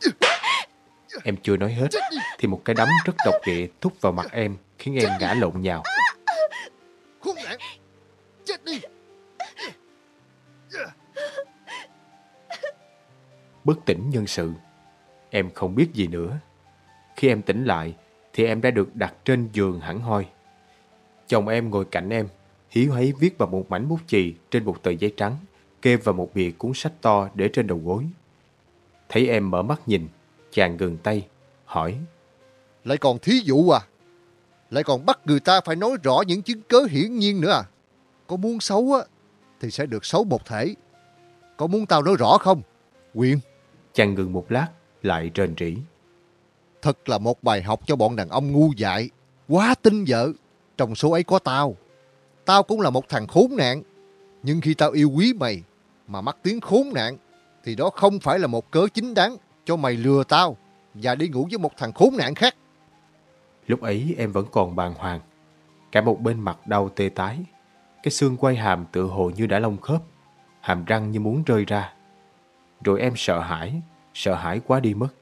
A: Em chưa nói hết thì một cái đấm rất độc địa thúc vào mặt em, khiến em ngã lộn nhào.
B: Khốn nạn, chết đi.
A: Bất tỉnh nhân sự, em không biết gì nữa. Khi em tỉnh lại thì em đã được đặt trên giường hẳn hoi. Chồng em ngồi cạnh em, hí hoáy viết vào một mảnh bút chì trên một tờ giấy trắng, kê vào một bìa cuốn sách to để trên đầu gối. Thấy em mở mắt nhìn, chàng ngừng tay, hỏi.
B: Lại còn thí dụ à? Lại còn bắt người ta phải nói rõ những chứng cớ hiển nhiên nữa à? Có muốn xấu á, thì sẽ được xấu một thể. Có muốn tao nói rõ không, Quyền?
A: Chàng ngừng một lát, lại rền rĩ.
B: Thật là một bài học cho bọn đàn ông ngu dại, quá tin vợ. Trong số ấy có tao. Tao cũng là một thằng khốn nạn. Nhưng khi tao yêu quý mày mà mắc tiếng khốn nạn, thì đó không phải là một cớ chính đáng cho mày lừa tao và đi ngủ với một thằng khốn nạn khác.
A: Lúc ấy em vẫn còn bàng hoàng. Cả một bên mặt đau tê tái. Cái xương quai hàm tựa hồ như đã lông khớp, hàm răng như muốn rơi ra. Rồi em sợ hãi, sợ hãi quá đi mất.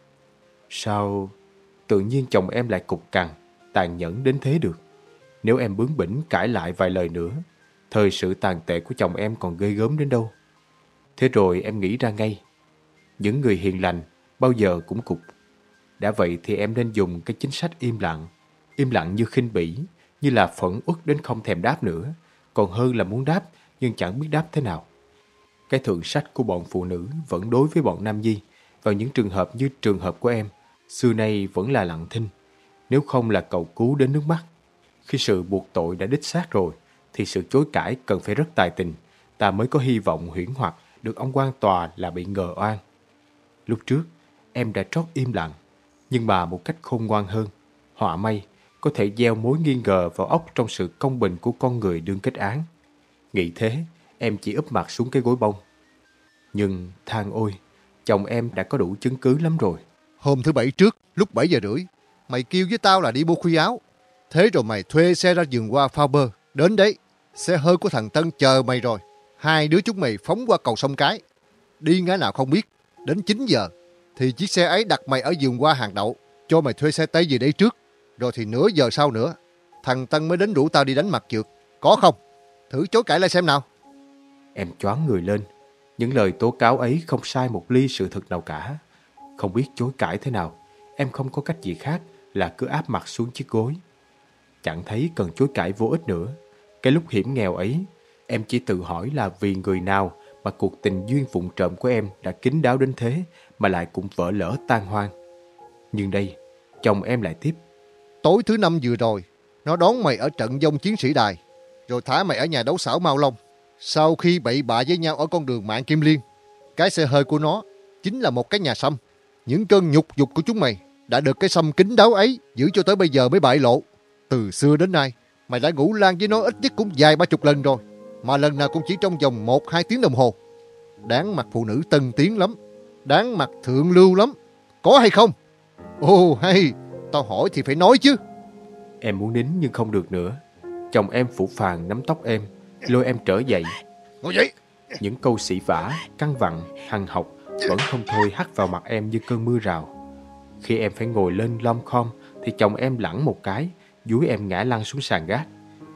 A: Sao tự nhiên chồng em lại cục cằn, tàn nhẫn đến thế được? Nếu em bướng bỉnh cãi lại vài lời nữa, thời sự tàn tệ của chồng em còn ghê gớm đến đâu. Thế rồi em nghĩ ra ngay, những người hiền lành bao giờ cũng cục. Đã vậy thì em nên dùng cái chính sách im lặng. Im lặng như khinh bỉ, như là phẫn uất đến không thèm đáp nữa, còn hơn là muốn đáp nhưng chẳng biết đáp thế nào. Cái thượng sách của bọn phụ nữ vẫn đối với bọn nam nhi, vào những trường hợp như trường hợp của em, xưa nay vẫn là lặng thinh, nếu không là cầu cứu đến nước mắt. Khi sự buộc tội đã đích xác rồi, thì sự chối cãi cần phải rất tài tình, ta mới có hy vọng huyễn hoặc được ông quan tòa là bị ngờ oan. Lúc trước, em đã trót im lặng, nhưng mà một cách khôn ngoan hơn, họa may có thể gieo mối nghi ngờ vào óc trong sự công bình của con người đương kết án. Nghĩ thế, em chỉ úp mặt xuống cái gối bông. Nhưng than ôi, chồng em đã có đủ chứng cứ lắm rồi.
B: Hôm thứ bảy trước, lúc bảy giờ rưỡi, mày kêu với tao là đi mua khuy áo. Thế rồi mày thuê xe ra vườn hoa Faber. Đến đấy, xe hơi của thằng Tân chờ mày rồi. Hai đứa chúng mày phóng qua cầu sông Cái. Đi ngã nào không biết. Đến chín giờ, thì chiếc xe ấy đặt mày ở vườn hoa hàng đậu, cho mày thuê xe Tây về đây trước. Rồi thì nửa giờ sau nữa, thằng Tân mới đến rủ tao đi đánh mặt trượt. Có không? Thử chối cãi lại xem nào.
A: Em choáng người lên. Những lời tố cáo ấy không sai một ly sự thật nào cả. Không biết chối cãi thế nào, em không có cách gì khác là cứ áp mặt xuống chiếc gối. Chẳng thấy cần chối cãi vô ích nữa. Cái lúc hiểm nghèo ấy, em chỉ tự hỏi là vì người nào mà cuộc tình duyên vụng trộm của em đã kín đáo đến thế mà lại cũng vỡ lỡ tan hoang. Nhưng đây, chồng em lại tiếp.
B: Tối thứ năm vừa rồi, nó đón mày ở trận dông Chiến Sĩ Đài, rồi thả mày ở nhà đấu xảo Mao Long. Sau khi bậy bạ với nhau ở con đường Mạng Kim Liên, cái xe hơi của nó chính là một cái nhà xăm. Những cơn nhục dục của chúng mày đã được cái xăm kín đáo ấy giữ cho tới bây giờ mới bại lộ. Từ xưa đến nay, mày đã ngủ lan với nó ít nhất cũng vài ba chục lần rồi, mà lần nào cũng chỉ trong vòng một hai tiếng đồng hồ. Đáng mặt phụ nữ tân tiến lắm, đáng mặt thượng lưu lắm. Có hay không? Ồ hay, tao hỏi thì phải nói chứ.
A: Em muốn nín nhưng không được nữa. Chồng em phủ phàng nắm tóc em, lôi em trở dậy.
B: Ngồi dậy.
A: Những câu sỉ vả, căng vặn, hằn học vẫn không thôi hắt vào mặt em như cơn mưa rào. Khi em phải ngồi lên lom khom thì chồng em lẳng một cái, dúi em ngã lăn xuống sàn gác.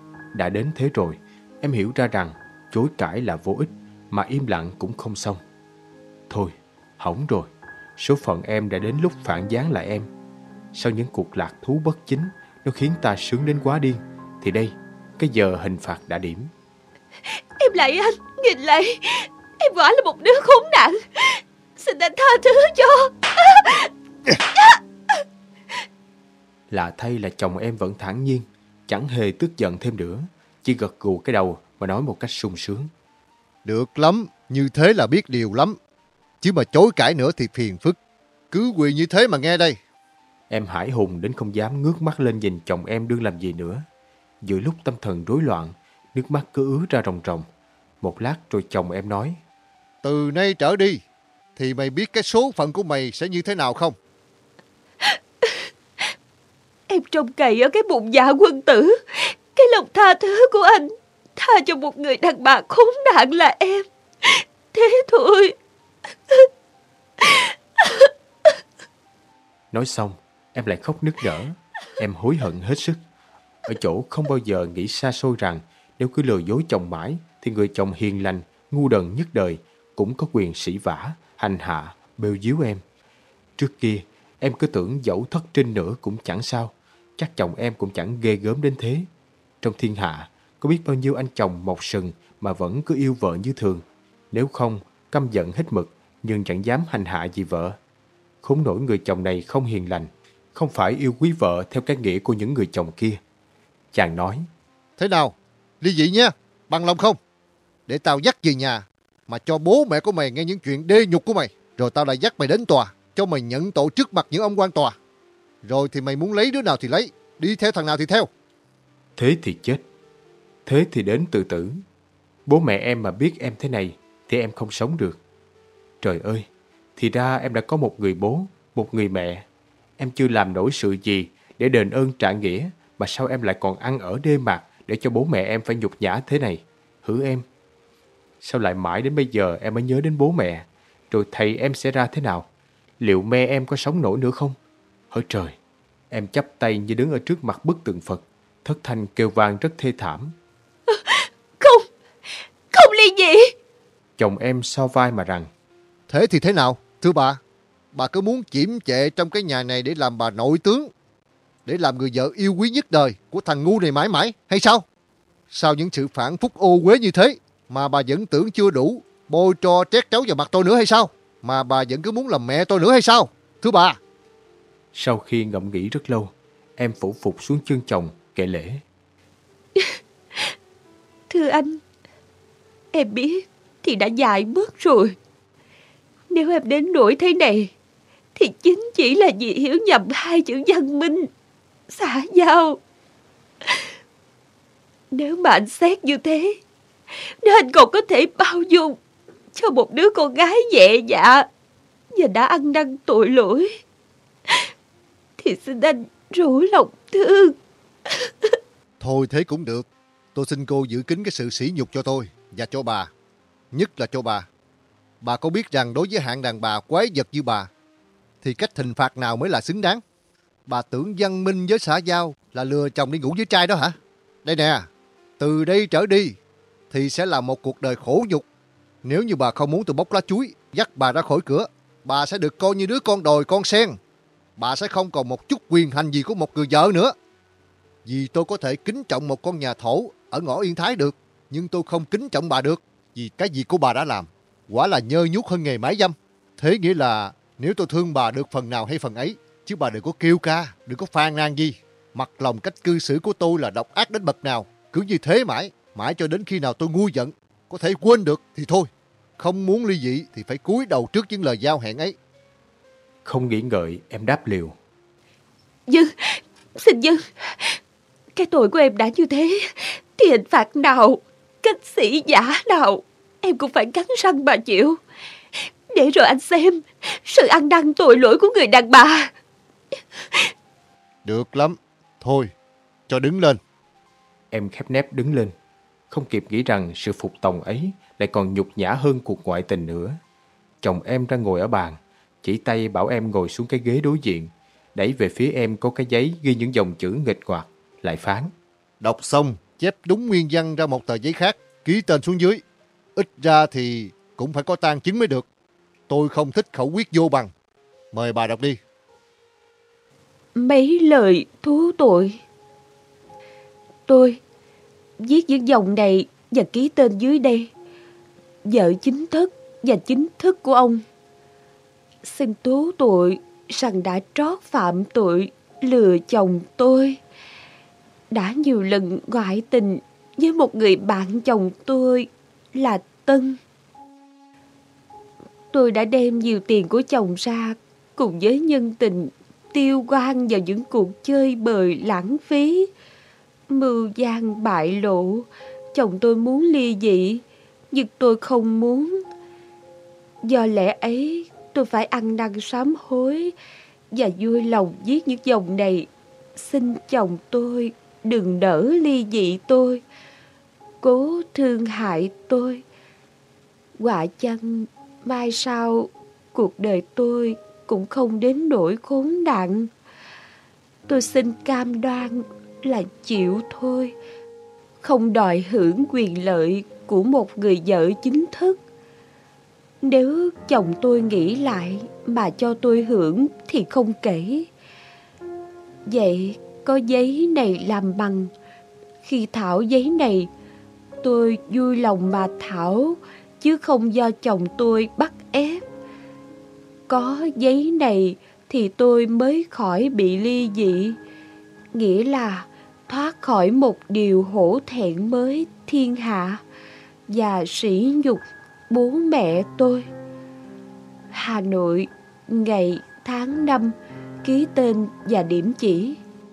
A: Đã đến thế rồi, em hiểu ra rằng chối cãi là vô ích, mà im lặng cũng không xong. Thôi, hỏng rồi. Số phận em đã đến lúc phản giáng lại em. Sau những cuộc lạc thú bất chính, nó khiến ta sướng đến quá điên, thì đây, cái giờ hình phạt đã điểm.
D: Em lại anh, nhìn lại. Em quả là một đứa khốn nạn. Xin anh tha thứ cho.
A: Lạ thay là chồng em vẫn thản nhiên, chẳng hề tức giận thêm nữa, chỉ gật gù cái đầu mà nói một cách sung sướng.
B: Được lắm, như thế là biết điều lắm. Chứ mà chối cãi nữa thì phiền phức. Cứ quỳ như thế mà nghe đây.
A: Em hãi hùng đến không dám ngước mắt lên nhìn chồng em đương làm gì nữa. Giữa lúc tâm thần rối loạn, nước mắt cứ ứa ra ròng ròng. Một lát rồi chồng em nói.
B: Từ nay trở đi, thì mày biết cái số phận của mày sẽ như thế nào không?
D: Em trông cậy ở cái bụng dạ quân tử, cái lòng tha thứ của anh, tha cho một người đàn bà khốn nạn là em. Thế thôi.
A: Nói xong, em lại khóc nức nở. Em hối hận hết sức. Ở chỗ không bao giờ nghĩ xa xôi rằng nếu cứ lừa dối chồng mãi thì người chồng hiền lành, ngu đần nhất đời cũng có quyền sỉ vả, hành hạ, bêu díu em. Trước kia, em cứ tưởng dẫu thất trinh nữa cũng chẳng sao. Chắc chồng em cũng chẳng ghê gớm đến thế. Trong thiên hạ, có biết bao nhiêu anh chồng mọc sừng mà vẫn cứ yêu vợ như thường. Nếu không, căm giận hết mực, nhưng chẳng dám hành hạ gì vợ. Khốn nổi người chồng này không hiền lành, không phải yêu quý vợ theo cái nghĩa của những người chồng kia. Chàng nói:
B: Thế nào, ly dị nha, bằng lòng không? Để tao dắt về nhà, mà cho bố mẹ của mày nghe những chuyện đê nhục của mày. Rồi tao lại dắt mày đến tòa, cho mày nhận tội trước mặt những ông quan tòa. Rồi thì mày muốn lấy đứa nào thì lấy, đi theo thằng nào thì theo.
A: Thế thì chết, thế thì đến tự tử. Bố mẹ em mà biết em thế này thì em không sống được. Trời ơi, thì ra em đã có một người bố, một người mẹ. Em chưa làm nổi sự gì để đền ơn trả nghĩa, mà sao em lại còn ăn ở đê mạt để cho bố mẹ em phải nhục nhã thế này? Hử em? Sao lại mãi đến bây giờ em mới nhớ đến bố mẹ? Rồi thầy em sẽ ra thế nào? Liệu mẹ em có sống nổi nữa không? Hỡi trời! Em chắp tay như đứng ở trước mặt bức tượng Phật, thất thanh kêu vang rất thê thảm.
D: Không, không ly dị.
A: Chồng em so vai mà rằng:
B: Thế thì thế nào, thưa bà? Bà cứ muốn chiếm trệ trong cái nhà này để làm bà nội tướng, để làm người vợ yêu quý nhất đời của thằng ngu này mãi mãi, hay sao? Sao những sự phản phúc ô uế như thế mà bà vẫn tưởng chưa đủ, bôi tro trét trấu vào mặt tôi nữa hay sao? Mà bà vẫn cứ muốn làm mẹ tôi nữa hay sao, thưa bà?
A: Sau khi ngẫm nghĩ rất lâu, em phủ phục xuống chân chồng kể lễ.
D: Thưa anh, em biết thì đã dại mất rồi. Nếu em đến nỗi thế này thì chính chỉ là vì hiểu nhầm hai chữ văn minh, xã giao. Nếu mà anh xét như thế, nếu anh còn có thể bao dung cho một đứa con gái nhẹ dạ và đã ăn năn tội lỗi, thì xin anh rủ lòng thương.
B: Thôi thế cũng được. Tôi xin cô giữ kín cái sự sỉ nhục cho tôi và cho bà. Nhất là cho bà. Bà có biết rằng đối với hạng đàn bà quái vật như bà thì cách hình phạt nào mới là xứng đáng? Bà tưởng văn minh với xã giao là lừa chồng đi ngủ với trai đó hả? Đây nè, từ đây trở đi thì sẽ là một cuộc đời khổ nhục. Nếu như bà không muốn tôi bóc lá chuối dắt bà ra khỏi cửa, bà sẽ được coi như đứa con đồi con sen. Bà sẽ không còn một chút quyền hành gì của một người vợ nữa. Vì tôi có thể kính trọng một con nhà thổ ở ngõ Yên Thái được, nhưng tôi không kính trọng bà được. Vì cái gì của bà đã làm quả là nhơ nhuốc hơn nghề mái dâm. Thế nghĩa là nếu tôi thương bà được phần nào hay phần ấy, chứ bà đừng có kêu ca, đừng có phàn nàn gì. Mặt lòng cách cư xử của tôi là độc ác đến bậc nào, cứ như thế mãi, mãi cho đến khi nào tôi ngu giận, có thể quên được thì thôi. Không muốn ly dị thì phải cúi đầu trước những lời giao hẹn ấy.
A: Không nghĩ ngợi, em đáp liều.
D: Dân, xin dân, cái tội của em đã như thế thì hình phạt nào, cách sĩ giả nào em cũng phải cắn răng mà chịu, để rồi anh xem sự ăn năn tội lỗi của người đàn bà.
B: Được lắm, thôi cho đứng lên.
A: Em khép nép đứng lên, không kịp nghĩ rằng sự phục tòng ấy lại còn nhục nhã hơn cuộc ngoại tình nữa. Chồng em ra ngồi ở bàn, chỉ tay bảo em ngồi xuống cái ghế đối diện, đẩy về phía em có cái giấy ghi những dòng chữ nghịch ngoạc, lại phán:
B: Đọc xong, chép đúng nguyên văn ra một tờ giấy khác, ký tên xuống dưới. Ít ra thì cũng phải có tang chứng mới được. Tôi không thích khẩu quyết vô bằng. Mời bà đọc đi.
D: Mấy lời thú tội. Tôi viết những dòng này và ký tên dưới đây. Vợ chính thức và chính thức của ông xin tố tội rằng đã trót phạm tội lừa chồng tôi, đã nhiều lần ngoại tình với một người bạn chồng tôi là Tân. Tôi đã đem nhiều tiền của chồng ra cùng với nhân tình tiêu quan vào những cuộc chơi bời lãng phí. Mưu gian bại lộ, chồng tôi muốn ly dị, nhưng tôi không muốn. Do lẽ ấy, tôi phải ăn năn sám hối và vui lòng viết những dòng này. Xin chồng tôi đừng nỡ ly dị tôi, cố thương hại tôi. Quả chăng mai sau cuộc đời tôi cũng không đến nỗi khốn nạn. Tôi xin cam đoan là chịu thôi, không đòi hưởng quyền lợi của một người vợ chính thức. Nếu chồng tôi nghĩ lại mà cho tôi hưởng thì không kể. Vậy có giấy này làm bằng. Khi thảo giấy này, tôi vui lòng mà thảo, chứ không do chồng tôi bắt ép. có giấy này thì tôi mới khỏi bị ly dị, nghĩa là thoát khỏi một điều hổ thẹn mới thiên hạ và sỉ nhục bố mẹ tôi. Hà Nội, ngày tháng năm, ký tên và điểm chỉ.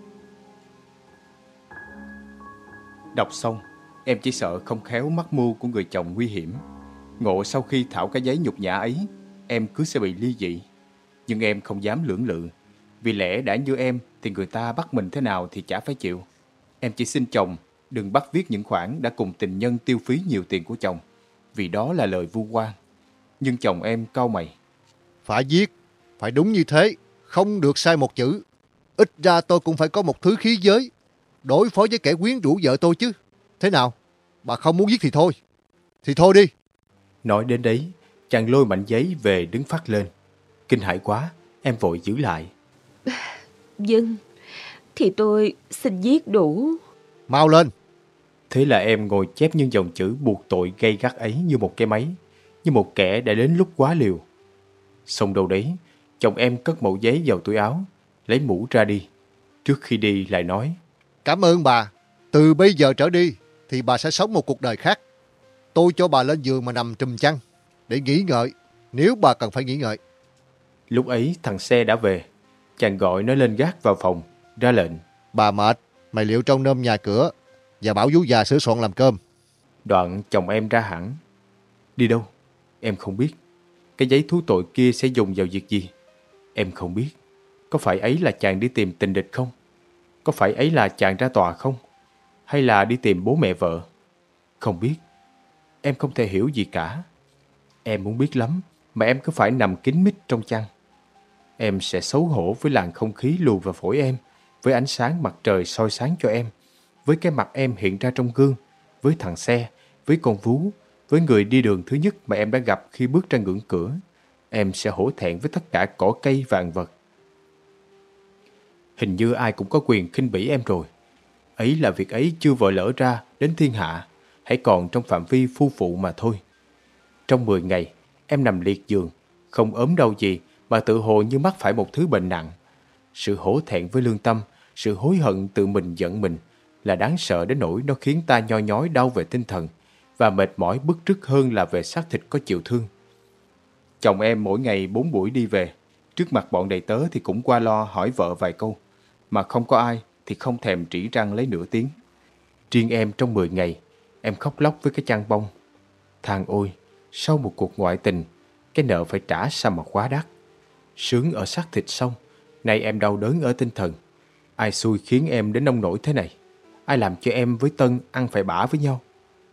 A: Đọc xong, em chỉ sợ không khéo mắc mưu của người chồng nguy hiểm. Ngộ sau khi thảo cái giấy nhục nhã ấy, em cứ sẽ bị ly dị. Nhưng em không dám lưỡng lự, vì lẽ đã như em thì người ta bắt mình thế nào thì chả phải chịu. Em chỉ xin chồng đừng bắt viết những khoản đã cùng tình nhân tiêu phí nhiều tiền của chồng, vì đó là lời vu oan. Nhưng chồng em cau mày.
B: Phải viết, phải đúng như thế, không được sai một chữ. Ít ra tôi cũng phải có một thứ khí giới đối phó với kẻ quyến rũ vợ tôi chứ. Thế nào? Bà không muốn viết thì thôi. Thì thôi đi.
A: Nói đến đấy, chàng lôi mảnh giấy về đứng phắt lên. Kinh hãi quá, em vội giữ lại.
D: Vâng, thì tôi xin viết đủ.
B: Mau lên.
A: Thế là em ngồi chép những dòng chữ buộc tội gay gắt ấy như một cái máy, như một kẻ đã đến lúc quá liều. Xong đâu đấy, chồng em cất mẩu giấy vào túi áo, lấy mũ ra đi. Trước khi đi lại nói:
B: Cảm ơn bà. Từ bây giờ trở đi thì bà sẽ sống một cuộc đời khác. Tôi cho bà lên giường mà nằm trùm chăn để nghỉ ngợi, nếu bà cần phải nghỉ ngợi.
A: Lúc ấy thằng xe đã về. Chàng gọi nó lên gác vào phòng, ra lệnh:
B: Bà mệt, mày liệu trông nom nhà cửa và bảo vú già sửa soạn làm cơm.
A: Đoạn chồng em ra hẳn. Đi đâu? Em không biết. Cái giấy thú tội kia sẽ dùng vào việc gì? Em không biết. Có phải ấy là chàng đi tìm tình địch không? Có phải ấy là chàng ra tòa không? Hay là đi tìm bố mẹ vợ? Không biết. Em không thể hiểu gì cả. Em muốn biết lắm, mà em cứ phải nằm kín mít trong chăn. Em sẽ xấu hổ với làn không khí lùa vào phổi em, với ánh sáng mặt trời soi sáng cho em, với cái mặt em hiện ra trong gương, với thằng xe, với con vú, với người đi đường thứ nhất mà em đã gặp khi bước ra ngưỡng cửa. Em sẽ hổ thẹn với tất cả cỏ cây vạn vật. Hình như ai cũng có quyền khinh bỉ em rồi. Ấy là việc ấy chưa vội lỡ ra đến thiên hạ, hãy còn trong phạm vi phu phụ mà thôi. Trong mười ngày, em nằm liệt giường, không ốm đau gì mà tự hồ như mắc phải một thứ bệnh nặng. Sự hổ thẹn với lương tâm, sự hối hận tự mình giận mình là đáng sợ đến nỗi nó khiến ta nhoi nhói đau về tinh thần và mệt mỏi bứt rứt hơn là về xác thịt có chịu thương. Chồng em mỗi ngày bốn buổi đi về, trước mặt bọn đầy tớ thì cũng qua lo hỏi vợ vài câu, mà không có ai thì không thèm trĩ răng lấy nửa tiếng. Riêng em trong mười ngày, em khóc lóc với cái chăn bông. Thang ôi, sau một cuộc ngoại tình, cái nợ phải trả sao mà quá đắt. Sướng ở xác thịt xong, nay em đau đớn ở tinh thần. Ai xui khiến em đến nông nỗi thế này? Ai làm cho em với Tân ăn phải bả với nhau?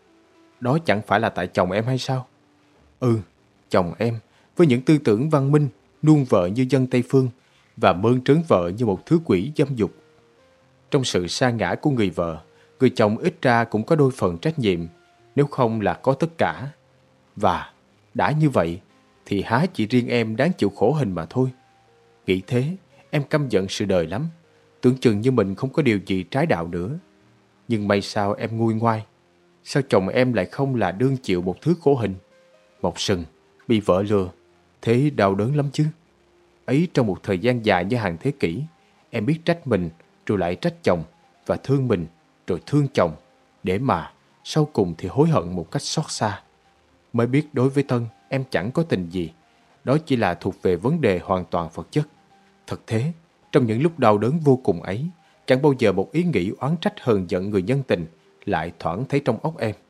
A: Đó chẳng phải là tại chồng em hay sao? Ừ, chồng em, với những tư tưởng văn minh, nuông vợ như dân Tây Phương và mơn trớn vợ như một thứ quỷ dâm dục. Trong sự sa ngã của người vợ, người chồng ít ra cũng có đôi phần trách nhiệm, nếu không là có tất cả. Và đã như vậy, thì há chỉ riêng em đáng chịu khổ hình mà thôi. Nghĩ thế, em căm giận sự đời lắm, tưởng chừng như mình không có điều gì trái đạo nữa. Nhưng may sao em nguôi ngoai. Sao chồng em lại không là đương chịu một thứ khổ hình? Một sừng, bị vợ lừa, thế đau đớn lắm chứ. Ấy trong một thời gian dài như hàng thế kỷ, em biết trách mình, rồi lại trách chồng, và thương mình, rồi thương chồng, để mà sau cùng thì hối hận một cách xót xa. Mới biết đối với Tân, em chẳng có tình gì. Đó chỉ là thuộc về vấn đề hoàn toàn vật chất. Thật thế, trong những lúc đau đớn vô cùng ấy, chẳng bao giờ một ý nghĩ oán trách hờn giận người nhân tình lại thoảng thấy trong óc em.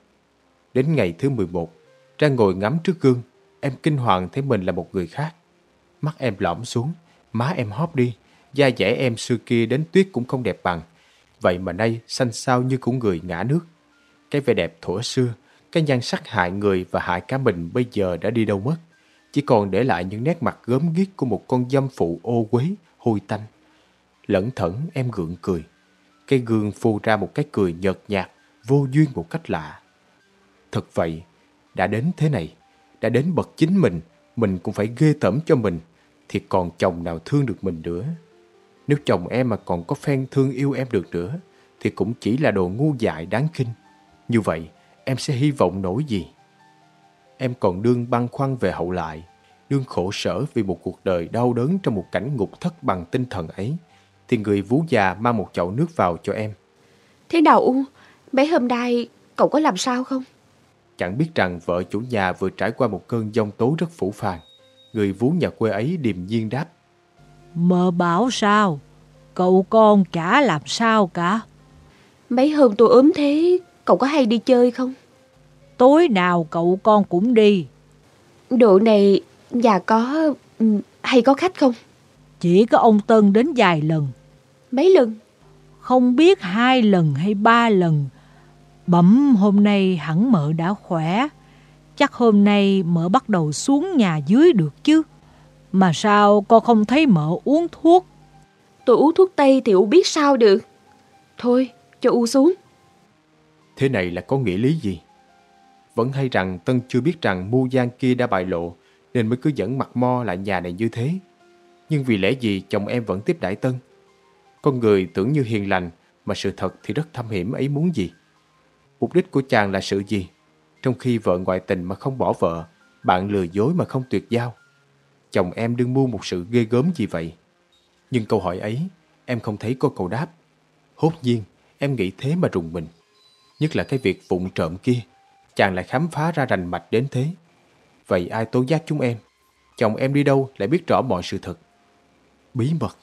A: Đến ngày thứ mười một, ra ngồi ngắm trước gương, em kinh hoàng thấy mình là một người khác. Mắt em lõm xuống, má em hóp đi, da dẻ em xưa kia đến tuyết cũng không đẹp bằng. Vậy mà nay xanh xao như của người ngã nước. Cái vẻ đẹp thuở xưa, cái nhan sắc hại người và hại cả mình bây giờ đã đi đâu mất. Chỉ còn để lại những nét mặt gớm ghiếc của một con dâm phụ ô uế, hôi tanh. Lẩn thẩn em gượng cười. Cái gương phô ra một cái cười nhợt nhạt, vô duyên một cách lạ. Thật vậy, đã đến thế này, đã đến bậc chính mình, mình cũng phải ghê tởm cho mình, thì còn chồng nào thương được mình nữa. Nếu chồng em mà còn có phen thương yêu em được nữa, thì cũng chỉ là đồ ngu dại đáng khinh. Như vậy, em sẽ hy vọng nổi gì? Em còn đương băn khoăn về hậu lại. đương khổ sở vì một cuộc đời đau đớn trong một cảnh ngục thất bằng tinh thần ấy, thì người vú già mang một chậu nước vào cho em.
D: Thế nào U? Mấy hôm nay cậu có làm sao không?
A: Chẳng biết rằng vợ chủ nhà vừa trải qua một cơn giông tố rất phũ phàng. Người vú nhà quê ấy điềm nhiên đáp:
F: Mợ bảo sao? Cậu con chả làm sao cả.
D: Mấy hôm tôi ốm thế, cậu có hay đi chơi không?
F: Tối nào cậu con cũng đi.
D: Độ này nhà có... hay có khách không?
F: Chỉ có ông Tân đến vài lần.
D: Mấy lần?
F: Không biết hai lần hay ba lần. Bẩm hôm nay hẳn mợ đã khỏe. Chắc hôm nay mợ bắt đầu xuống nhà dưới được chứ. Mà sao con không thấy mợ uống thuốc?
D: Tôi uống thuốc tây thì U biết sao được. Thôi, cho U xuống.
A: Thế này là có nghĩa lý gì? Vẫn hay rằng Tân chưa biết rằng mưu gian kia đã bại lộ, nên mới cứ dẫn mặt mo lại nhà này như thế. Nhưng vì lẽ gì chồng em vẫn tiếp đãi Tân? Con người tưởng như hiền lành, mà sự thật thì rất thâm hiểm ấy muốn gì? Mục đích của chàng là sự gì? Trong khi vợ ngoại tình mà không bỏ vợ, bạn lừa dối mà không tuyệt giao, chồng em đương mưu một sự ghê gớm gì vậy? Nhưng câu hỏi ấy, em không thấy có câu đáp. Hốt nhiên, em nghĩ thế mà rùng mình. Nhất là cái việc vụng trộm kia, chàng lại khám phá ra rành mạch đến thế. Vậy ai tố giác chúng em? Chồng em đi đâu lại biết rõ mọi sự thật? Bí mật.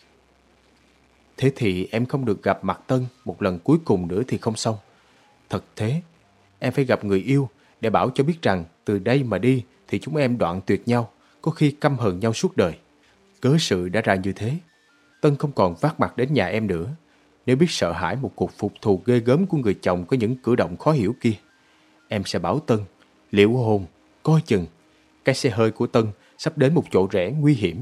A: Thế thì em không được gặp mặt Tân một lần cuối cùng nữa thì không xong. Thật thế, em phải gặp người yêu để bảo cho biết rằng từ đây mà đi thì chúng em đoạn tuyệt nhau, có khi căm hờn nhau suốt đời. Cớ sự đã ra như thế. Tân không còn vác mặt đến nhà em nữa. Nếu biết sợ hãi một cuộc phục thù ghê gớm của người chồng có những cử động khó hiểu kia, em sẽ bảo Tân liễu hồn, coi chừng, cái xe hơi của Tân sắp đến một chỗ rẽ nguy hiểm.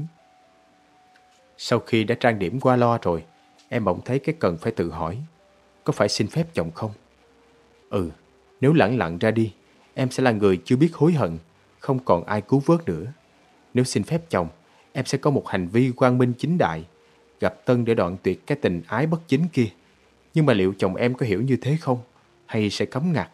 A: Sau khi đã trang điểm qua loa rồi, em bỗng thấy cái cần phải tự hỏi, có phải xin phép chồng không? Ừ, nếu lẳng lặng ra đi, em sẽ là người chưa biết hối hận, không còn ai cứu vớt nữa. Nếu xin phép chồng, em sẽ có một hành vi quang minh chính đại, gặp Tân để đoạn tuyệt cái tình ái bất chính kia. Nhưng mà liệu chồng em có hiểu như thế không? Hay sẽ cấm ngặt?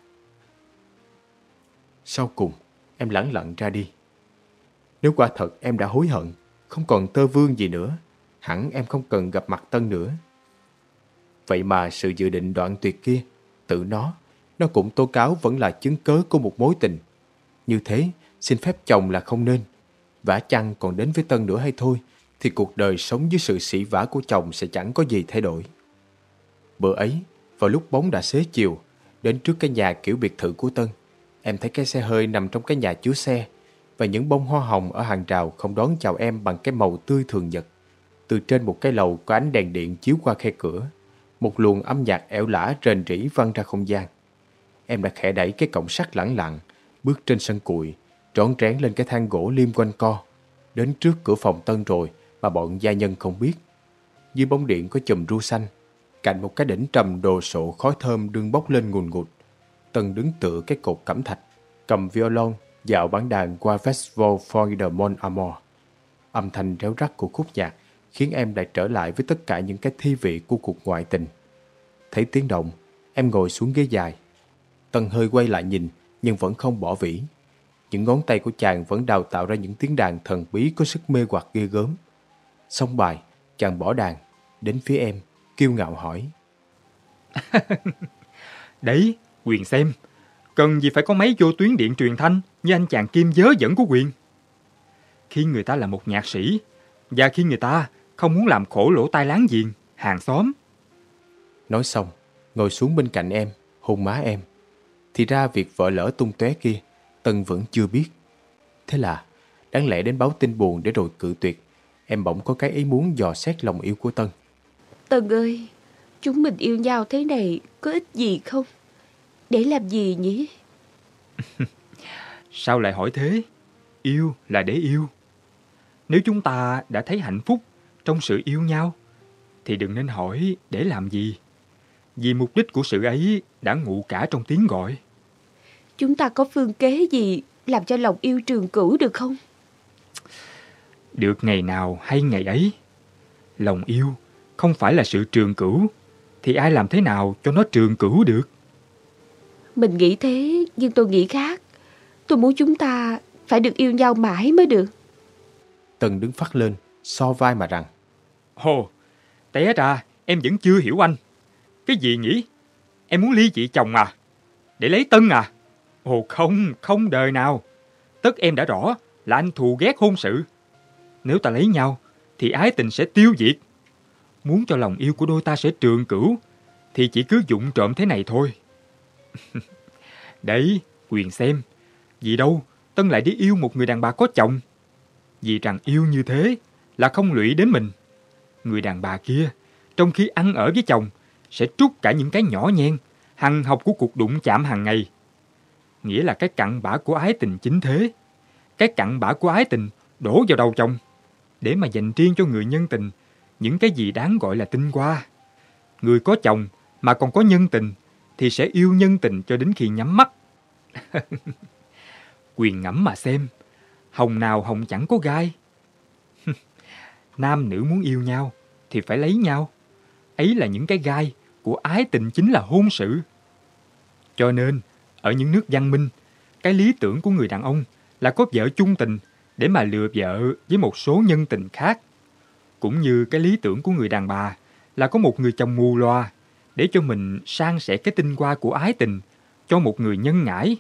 A: Sau cùng, em lẳng lặng ra đi. Nếu quả thật em đã hối hận, không còn tơ vương gì nữa, hẳn em không cần gặp mặt Tân nữa. Vậy mà sự dự định đoạn tuyệt kia, tự nó, nó cũng tố cáo vẫn là chứng cớ của một mối tình. Như thế, xin phép chồng là không nên. Vả chăng còn đến với Tân nữa hay thôi, thì cuộc đời sống dưới sự sỉ vả của chồng sẽ chẳng có gì thay đổi. Bữa ấy, vào lúc bóng đã xế chiều, đến trước cái nhà kiểu biệt thự của Tân, em thấy cái xe hơi nằm trong cái nhà chứa xe, và những bông hoa hồng ở hàng rào không đón chào em bằng cái màu tươi thường nhật. Từ trên một cái lầu có ánh đèn điện chiếu qua khe cửa, một luồng âm nhạc ẻo lả rền rĩ văng ra không gian. Em đã khẽ đẩy cái cổng sắt lẳng lặng, bước trên sân cùi, trón trén lên cái thang gỗ liêm quanh co, đến trước cửa phòng Tân rồi mà bọn gia nhân không biết. Dưới bóng điện có chùm ru xanh, cạnh một cái đỉnh trầm đồ sộ khói thơm đương bốc lên ngùn ngụt. Tân đứng tựa cái cột cẩm thạch, cầm violon dạo bản đàn qua Festival for the Mon Amour. Âm thanh réo rắt của khúc nhạc khiến em lại trở lại với tất cả những cái thi vị của cuộc ngoại tình. Thấy tiếng động, em ngồi xuống ghế dài. Tân hơi quay lại nhìn nhưng vẫn không bỏ vĩ. Những ngón tay của chàng vẫn đào tạo ra những tiếng đàn thần bí có sức mê hoặc ghê gớm. Xong bài, chàng bỏ đàn, đến phía em, kiêu ngạo hỏi.
C: Đấy, Quyền xem, cần gì phải có máy vô tuyến điện truyền thanh như anh chàng Kim dớ dẫn của Quyền. Khi người ta là một nhạc sĩ, và khi người ta không muốn làm khổ lỗ tai láng giềng, hàng xóm.
A: Nói xong, ngồi xuống bên cạnh em, hôn má em. Thì ra việc vợ lỡ tung tóe kia, Tân vẫn chưa biết. Thế là, đáng lẽ đến báo tin buồn để rồi cự tuyệt, em bỗng có cái ý muốn dò xét lòng yêu của Tân.
D: Tân ơi, chúng mình yêu nhau thế này có ích gì không? Để làm gì nhỉ?
C: Sao lại hỏi thế? Yêu là để yêu. Nếu chúng ta đã thấy hạnh phúc trong sự yêu nhau, thì đừng nên hỏi để làm gì. Vì mục đích của sự ấy đã ngụ cả trong tiếng gọi.
D: Chúng ta có phương kế gì làm cho lòng yêu trường cửu được không?
C: Được ngày nào hay ngày ấy. Lòng yêu không phải là sự trường cửu, thì ai làm thế nào cho nó trường cửu được?
D: Mình nghĩ thế, nhưng tôi nghĩ khác. Tôi muốn chúng ta phải được yêu nhau mãi mới được.
A: Tân đứng phắt lên, so vai mà rằng:
C: Ồ, té ra em vẫn chưa hiểu anh. Cái gì nhỉ? Em muốn ly dị chồng à? Để lấy Tân à? Ồ không, không đời nào. Tất em đã rõ là anh thù ghét hôn sự. Nếu ta lấy nhau thì ái tình sẽ tiêu diệt. Muốn cho lòng yêu của đôi ta sẽ trường cửu thì chỉ cứ vụng trộm thế này thôi. Đấy, Quyền xem. Vì đâu Tân lại đi yêu một người đàn bà có chồng? Vì rằng yêu như thế là không lụy đến mình. Người đàn bà kia, trong khi ăn ở với chồng, sẽ trút cả những cái nhỏ nhen, hằn học của cuộc đụng chạm hàng ngày. Nghĩa là cái cặn bã của ái tình chính thế. Cái cặn bã của ái tình đổ vào đầu chồng, để mà dành riêng cho người nhân tình những cái gì đáng gọi là tinh hoa. Người có chồng mà còn có nhân tình thì sẽ yêu nhân tình cho đến khi nhắm mắt. Quyền ngẫm mà xem, hồng nào hồng chẳng có gai. Nam nữ muốn yêu nhau thì phải lấy nhau. Ấy là những cái gai của ái tình, chính là hôn sự. Cho nên, ở những nước văn minh, cái lý tưởng của người đàn ông là có vợ chung tình để mà lừa vợ với một số nhân tình khác. Cũng như cái lý tưởng của người đàn bà là có một người chồng mù loà để cho mình san sẻ cái tinh hoa của ái tình cho một người nhân ngãi.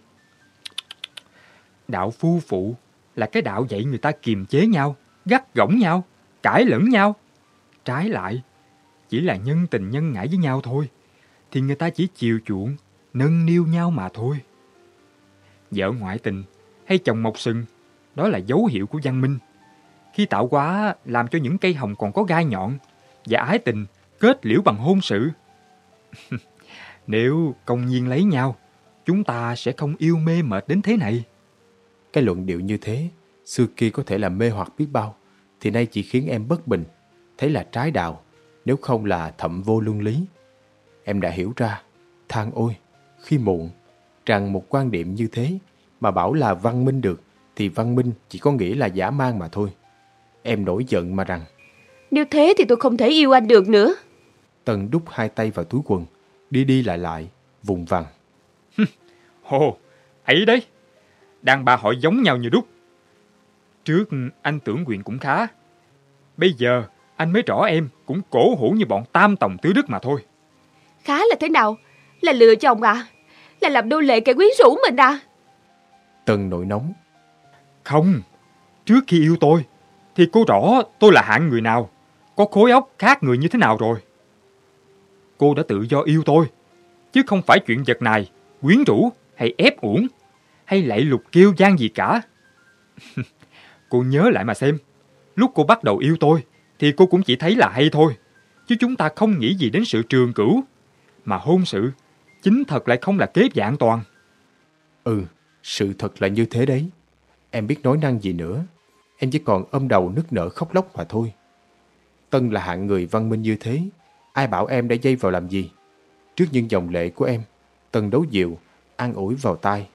C: Đạo phu phụ là cái đạo dạy người ta kiềm chế nhau, gắt gỏng nhau, cãi lẫn nhau. Trái lại, chỉ là nhân tình nhân ngãi với nhau thôi, thì người ta chỉ chiều chuộng, nâng niu nhau mà thôi. Vợ ngoại tình hay chồng mọc sừng, đó là dấu hiệu của văn minh. Khi tạo hóa làm cho những cây hồng còn có gai nhọn và ái tình kết liễu bằng hôn sự. Nếu công nhiên lấy nhau, chúng ta sẽ không yêu mê mệt đến thế này.
A: Cái luận điệu như thế, xưa kia có thể là mê hoặc biết bao, thì nay chỉ khiến em bất bình, thấy là trái đạo, nếu không là thậm vô luân lý. Em đã hiểu ra, than ôi, khi muộn, rằng một quan điểm như thế mà bảo là văn minh được, thì văn minh chỉ có nghĩa là dã man mà thôi. Em nổi giận mà rằng:
D: Nếu thế thì tôi không thể yêu anh được nữa.
A: Tân đút hai tay vào túi quần, đi đi lại lại, vùng vằng.
C: Hồ, ấy đấy, đàn bà họ giống nhau như đúc. Trước anh tưởng Quyền cũng khá, bây giờ anh mới rõ em cũng cổ hủ như bọn tam tòng tứ đức mà thôi.
D: Khá là thế nào? Là lừa chồng à? Là làm nô lệ kẻ quyến rũ mình à?
A: Tân nổi nóng.
C: Không, trước khi yêu tôi thì cô rõ tôi là hạng người nào, có khối óc khác người như thế nào rồi. Cô đã tự do yêu tôi, chứ không phải chuyện vật này, quyến rũ hay ép uổng hay lạy lục kêu gian gì cả. Cô nhớ lại mà xem, lúc cô bắt đầu yêu tôi thì cô cũng chỉ thấy là hay thôi, chứ chúng ta không nghĩ gì đến sự trường cửu. Mà hôn sự chính thật lại không là kế vạn toàn.
A: Ừ, sự thật là như thế đấy. Em biết nói năng gì nữa. Em chỉ còn ôm đầu nức nở khóc lóc mà thôi. Tân là hạng người văn minh như thế, ai bảo em đã dây vào làm gì. Trước những dòng lệ của em, Tân đấu dịu, an ủi vào tai.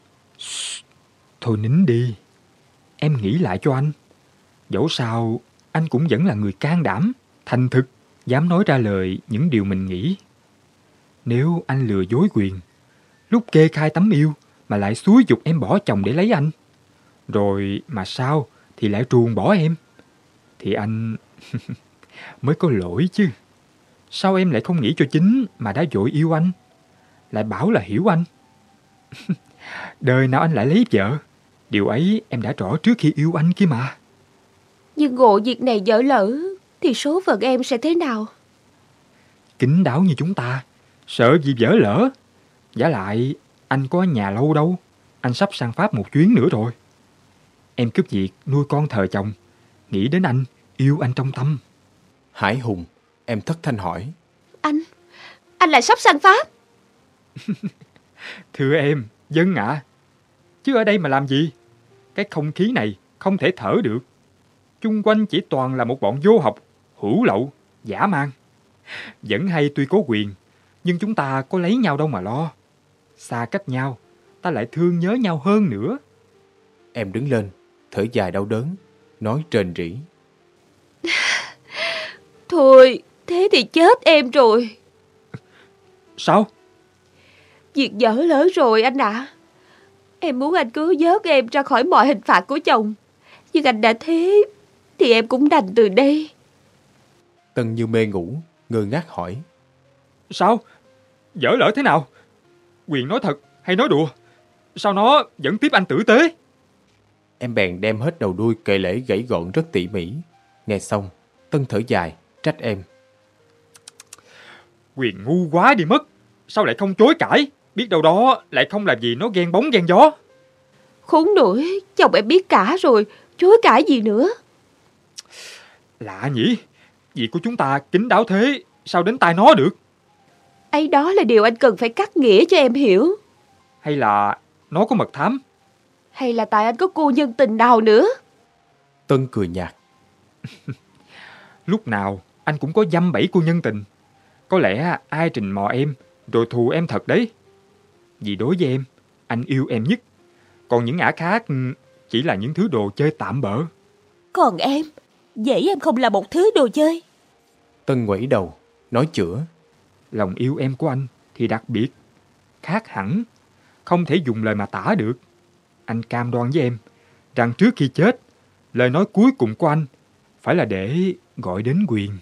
C: Thôi nín đi, em nghĩ lại cho anh. Dẫu sao anh cũng vẫn là người can đảm, thành thực, dám nói ra lời những điều mình nghĩ. Nếu anh lừa dối Quyền, lúc kê khai tấm yêu mà lại xúi giục em bỏ chồng để lấy anh, rồi mà sao thì lại truồng bỏ em, thì anh mới có lỗi chứ. Sao em lại không nghĩ cho chính mà đã vội yêu anh, lại bảo là hiểu anh? Đời nào anh lại lấy vợ, điều ấy em đã rõ trước khi yêu anh kia mà.
D: Nhưng ngộ việc này dở lỡ thì số phận em sẽ thế nào?
C: Kín đáo như chúng ta, sợ gì vỡ lỡ. Giả lại anh có ở nhà lâu đâu, anh sắp sang Pháp một chuyến nữa rồi. Em cướp việc nuôi con thờ chồng, nghĩ đến anh, yêu anh trong tâm.
A: Hải hùng, em thất thanh hỏi.
D: Anh, anh lại sắp sang Pháp?
C: Thưa em, dân ạ. À. Chứ ở đây mà làm gì? Cái không khí này không thể thở được. Chung quanh chỉ toàn là một bọn vô học, hữu lậu, dã man. Vẫn hay tuy có quyền, nhưng chúng ta có lấy nhau đâu mà lo. Xa cách nhau, ta lại thương nhớ nhau hơn nữa.
A: Em đứng lên, thở dài đau đớn, nói rền rĩ.
D: Thôi, thế thì chết em rồi.
C: Sao?
D: Việc dở lỡ rồi anh ạ. À. Em muốn anh cứu vớt em ra khỏi mọi hình phạt của chồng. Nhưng anh đã thế thì em cũng đành từ đây.
A: Tân như mê ngủ, ngơ ngác hỏi.
C: Sao? Dở lỡ thế nào? Quyền nói thật hay nói đùa? Sao nó vẫn tiếp anh tử tế?
A: Em bèn đem hết đầu đuôi kể lể gãy gọn rất tỉ mỉ. Nghe xong, Tân thở dài, trách em.
C: Quyền ngu quá đi mất. Sao lại không chối cãi? Biết đâu đó lại không làm gì nó ghen bóng ghen gió.
D: Khốn nổi, chồng em biết cả rồi, chối cãi gì nữa.
C: Lạ nhỉ, việc của chúng ta kín đáo thế, sao đến tai nó được?
D: Ấy đó là điều anh cần phải cắt nghĩa cho em hiểu.
C: Hay là nó có mật thám?
D: Hay là tại anh có cô nhân tình nào nữa?
A: Tân cười nhạt.
C: Lúc nào anh cũng có dăm bảy cô nhân tình. Có lẽ ai trình mò em rồi thù em thật đấy. Vì đối với em, anh yêu em nhất. Còn những ả khác chỉ là những thứ đồ chơi tạm bợ.
G: Còn em, vậy em không là một thứ đồ chơi.
A: Tân ngoẩy đầu, nói chữa.
C: Lòng yêu em của anh thì đặc biệt, khác hẳn, không thể dùng lời mà tả được. Anh cam đoan với em rằng trước khi chết, lời nói cuối cùng của anh phải là để gọi đến Quyền.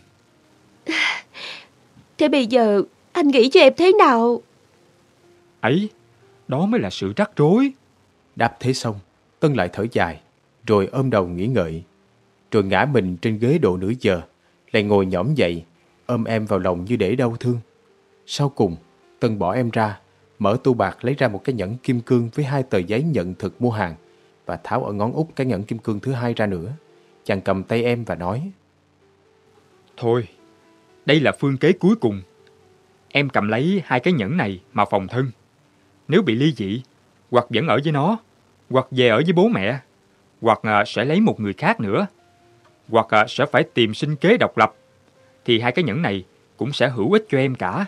D: Thế bây giờ anh nghĩ cho em thế nào?
C: Ấy, đó mới là sự rắc rối.
A: Đáp thế xong, Tân lại thở dài, rồi ôm đầu nghĩ ngợi. Rồi ngã mình trên ghế độ nửa giờ, lại ngồi nhõm dậy, ôm em vào lòng như để đau thương. Sau cùng, Tân bỏ em ra, mở tu bạc lấy ra một cái nhẫn kim cương với hai tờ giấy nhận thực mua hàng và tháo ở ngón út cái nhẫn kim cương thứ hai ra nữa. Chàng cầm tay em và nói.
C: Thôi, đây là phương kế cuối cùng. Em cầm lấy hai cái nhẫn này mà phòng thân. Nếu bị ly dị, hoặc vẫn ở với nó, hoặc về ở với bố mẹ, hoặc sẽ lấy một người khác nữa, hoặc sẽ phải tìm sinh kế độc lập, thì hai cái nhẫn này cũng sẽ hữu ích cho em cả.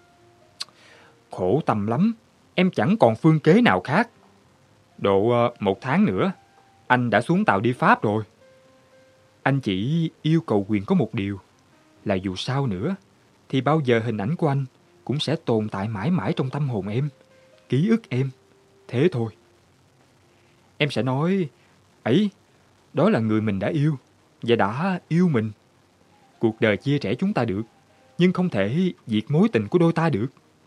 C: Khổ tâm lắm, em chẳng còn phương kế nào khác. Độ một tháng nữa, anh đã xuống tàu đi Pháp rồi. Anh chỉ yêu cầu Quyền có một điều, là dù sao nữa, thì bao giờ hình ảnh của anh cũng sẽ tồn tại mãi mãi trong tâm hồn em, ký ức em. Thế thôi. Em sẽ nói, ấy, đó là người mình đã yêu và đã yêu mình. Cuộc đời chia rẽ chúng ta được, nhưng không thể diệt mối tình của đôi ta được.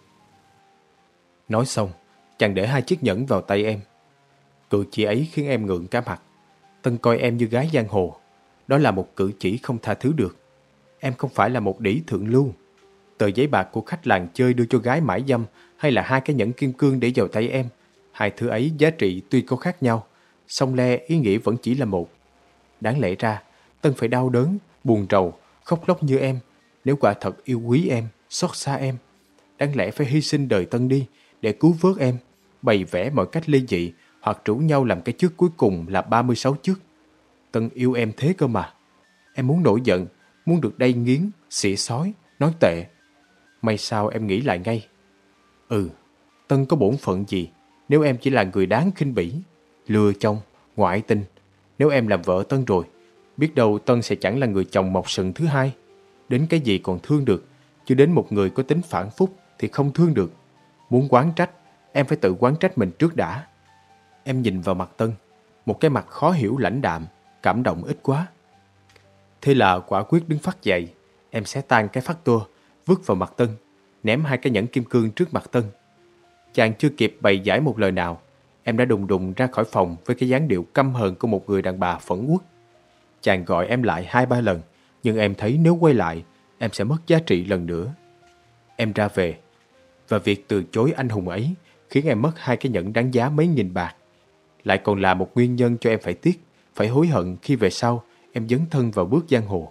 A: Nói xong, chàng để hai chiếc nhẫn vào tay em. Cử chỉ ấy khiến em ngượng cả mặt. Tân coi em như gái giang hồ. Đó là một cử chỉ không tha thứ được. Em không phải là một đĩ thượng lưu. Tờ giấy bạc của khách làng chơi đưa cho gái mãi dâm hay là hai cái nhẫn kim cương để vào tay em, hai thứ ấy giá trị tuy có khác nhau, song le ý nghĩa vẫn chỉ là một. Đáng lẽ ra, Tân phải đau đớn, buồn rầu, khóc lóc như em, nếu quả thật yêu quý em, xót xa em. Đáng lẽ phải hy sinh đời Tân đi để cứu vớt em, bày vẽ mọi cách ly dị hoặc rủ nhau làm cái trước cuối cùng là ba mươi sáu trước. Tân yêu em thế cơ mà. Em muốn nổi giận, muốn được đay nghiến, xỉ xói, nói tệ. May sao em nghĩ lại ngay. Ừ, Tân có bổn phận gì nếu em chỉ là người đáng khinh bỉ, lừa chồng, ngoại tình. Nếu em làm vợ Tân rồi, biết đâu Tân sẽ chẳng là người chồng mọc sừng thứ hai. Đến cái gì còn thương được, chứ đến một người có tính phản phúc thì không thương được. Muốn oán trách, em phải tự oán trách mình trước đã. Em nhìn vào mặt Tân, một cái mặt khó hiểu lãnh đạm, cảm động ít quá. Thế là quả quyết đứng phắt dậy, em xé tan cái phát tua, vứt vào mặt Tân, ném hai cái nhẫn kim cương trước mặt Tân. Chàng chưa kịp bày giải một lời nào, em đã đùng đùng ra khỏi phòng với cái dáng điệu căm hờn của một người đàn bà phẫn uất. Chàng gọi em lại hai ba lần, nhưng em thấy nếu quay lại, em sẽ mất giá trị lần nữa. Em ra về, và việc từ chối anh hùng ấy khiến em mất hai cái nhẫn đáng giá mấy nghìn bạc. Lại còn là một nguyên nhân cho em phải tiếc, phải hối hận khi về sau em dấn thân vào bước giang hồ.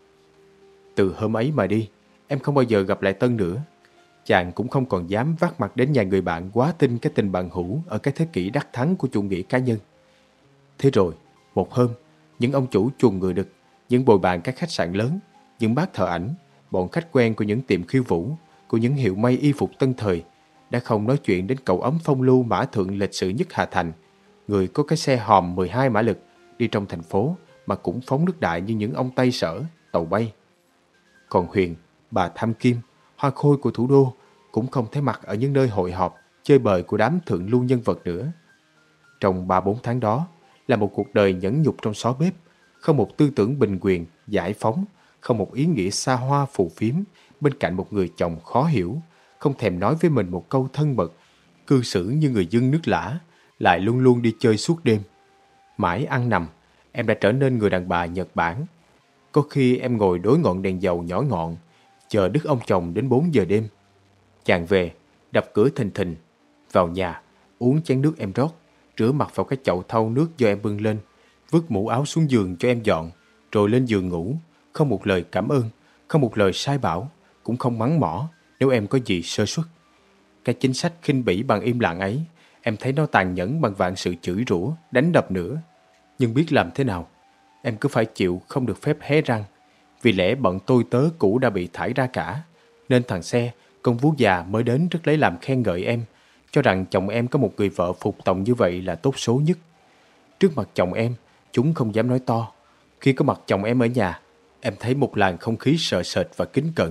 A: Từ hôm ấy mà đi, em không bao giờ gặp lại Tân nữa. Chàng cũng không còn dám vác mặt đến nhà người bạn quá tin cái tình bạn hữu ở cái thế kỷ đắc thắng của chủ nghĩa cá nhân. Thế rồi, một hôm, những ông chủ chuồng người Đực, những bồi bàn các khách sạn lớn, những bác thợ ảnh, bọn khách quen của những tiệm khiêu vũ, của những hiệu may y phục tân thời, đã không nói chuyện đến cậu ấm phong lưu mã thượng lịch sự nhất Hà Thành, người có cái xe hòm mười hai mã lực đi trong thành phố mà cũng phóng nước đại như những ông Tây Sở, tàu bay. Còn Huyền, bà Tham Kim, hoa khôi của thủ đô cũng không thấy mặt ở những nơi hội họp, chơi bời của đám thượng lưu nhân vật nữa. Trong ba bốn tháng đó là một cuộc đời nhẫn nhục trong xó bếp, không một tư tưởng bình quyền, giải phóng, không một ý nghĩa xa hoa phù phiếm bên cạnh một người chồng khó hiểu, không thèm nói với mình một câu thân mật, cư xử như người dân nước lã, lại luôn luôn đi chơi suốt đêm. Mãi ăn nằm, em đã trở nên người đàn bà Nhật Bản. Có khi em ngồi đối ngọn đèn dầu nhỏ ngọn, chờ đức ông chồng đến bốn giờ đêm. Chàng về, đập cửa thình thình, vào nhà, uống chén nước em rót, rửa mặt vào cái chậu thau nước do em bưng lên, vứt mũ áo xuống giường cho em dọn, rồi lên giường ngủ, không một lời cảm ơn, không một lời sai bảo, cũng không mắng mỏ nếu em có gì sơ suất. Cái chính sách khinh bỉ bằng im lặng ấy, em thấy nó tàn nhẫn bằng vạn sự chửi rủa, đánh đập nữa. Nhưng biết làm thế nào, em cứ phải chịu không được phép hé răng. Vì lẽ bận tôi tớ cũ đã bị thải ra cả, nên thằng xe, con vú già mới đến rất lấy làm khen ngợi em, cho rằng chồng em có một người vợ phục tòng như vậy là tốt số nhất. Trước mặt chồng em, chúng không dám nói to. Khi có mặt chồng em ở nhà, em thấy một làn không khí sợ sệt và kính cẩn.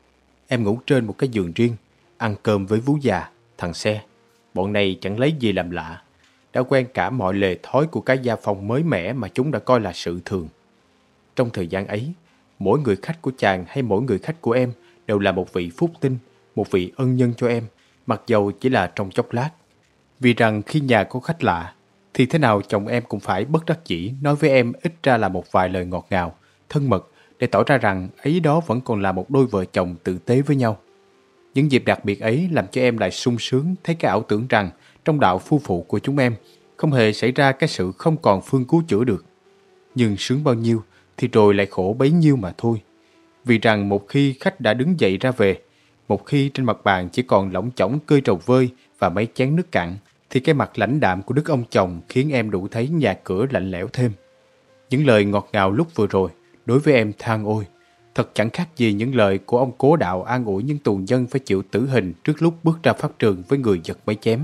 A: Em ngủ trên một cái giường riêng, ăn cơm với vú già, thằng xe. Bọn này chẳng lấy gì làm lạ, đã quen cả mọi lề thói của cái gia phong mới mẻ mà chúng đã coi là sự thường. Trong thời gian ấy, mỗi người khách của chàng hay mỗi người khách của em đều là một vị phúc tinh, một vị ân nhân cho em, mặc dầu chỉ là trong chốc lát. Vì rằng khi nhà có khách lạ, thì thế nào chồng em cũng phải bất đắc dĩ nói với em ít ra là một vài lời ngọt ngào, thân mật, để tỏ ra rằng ấy đó vẫn còn là một đôi vợ chồng tử tế với nhau. Những dịp đặc biệt ấy làm cho em lại sung sướng thấy cái ảo tưởng rằng trong đạo phu phụ của chúng em không hề xảy ra cái sự không còn phương cứu chữa được. Nhưng sướng bao nhiêu thì rồi lại khổ bấy nhiêu mà thôi. Vì rằng một khi khách đã đứng dậy ra về, một khi trên mặt bàn chỉ còn lỏng chỏng cơi trầu vơi và mấy chén nước cạn, thì cái mặt lãnh đạm của đức ông chồng khiến em đủ thấy nhà cửa lạnh lẽo thêm. Những lời ngọt ngào lúc vừa rồi đối với em than ôi, thật chẳng khác gì những lời của ông cố đạo an ủi những tù nhân phải chịu tử hình trước lúc bước ra pháp trường với người giật mấy chém.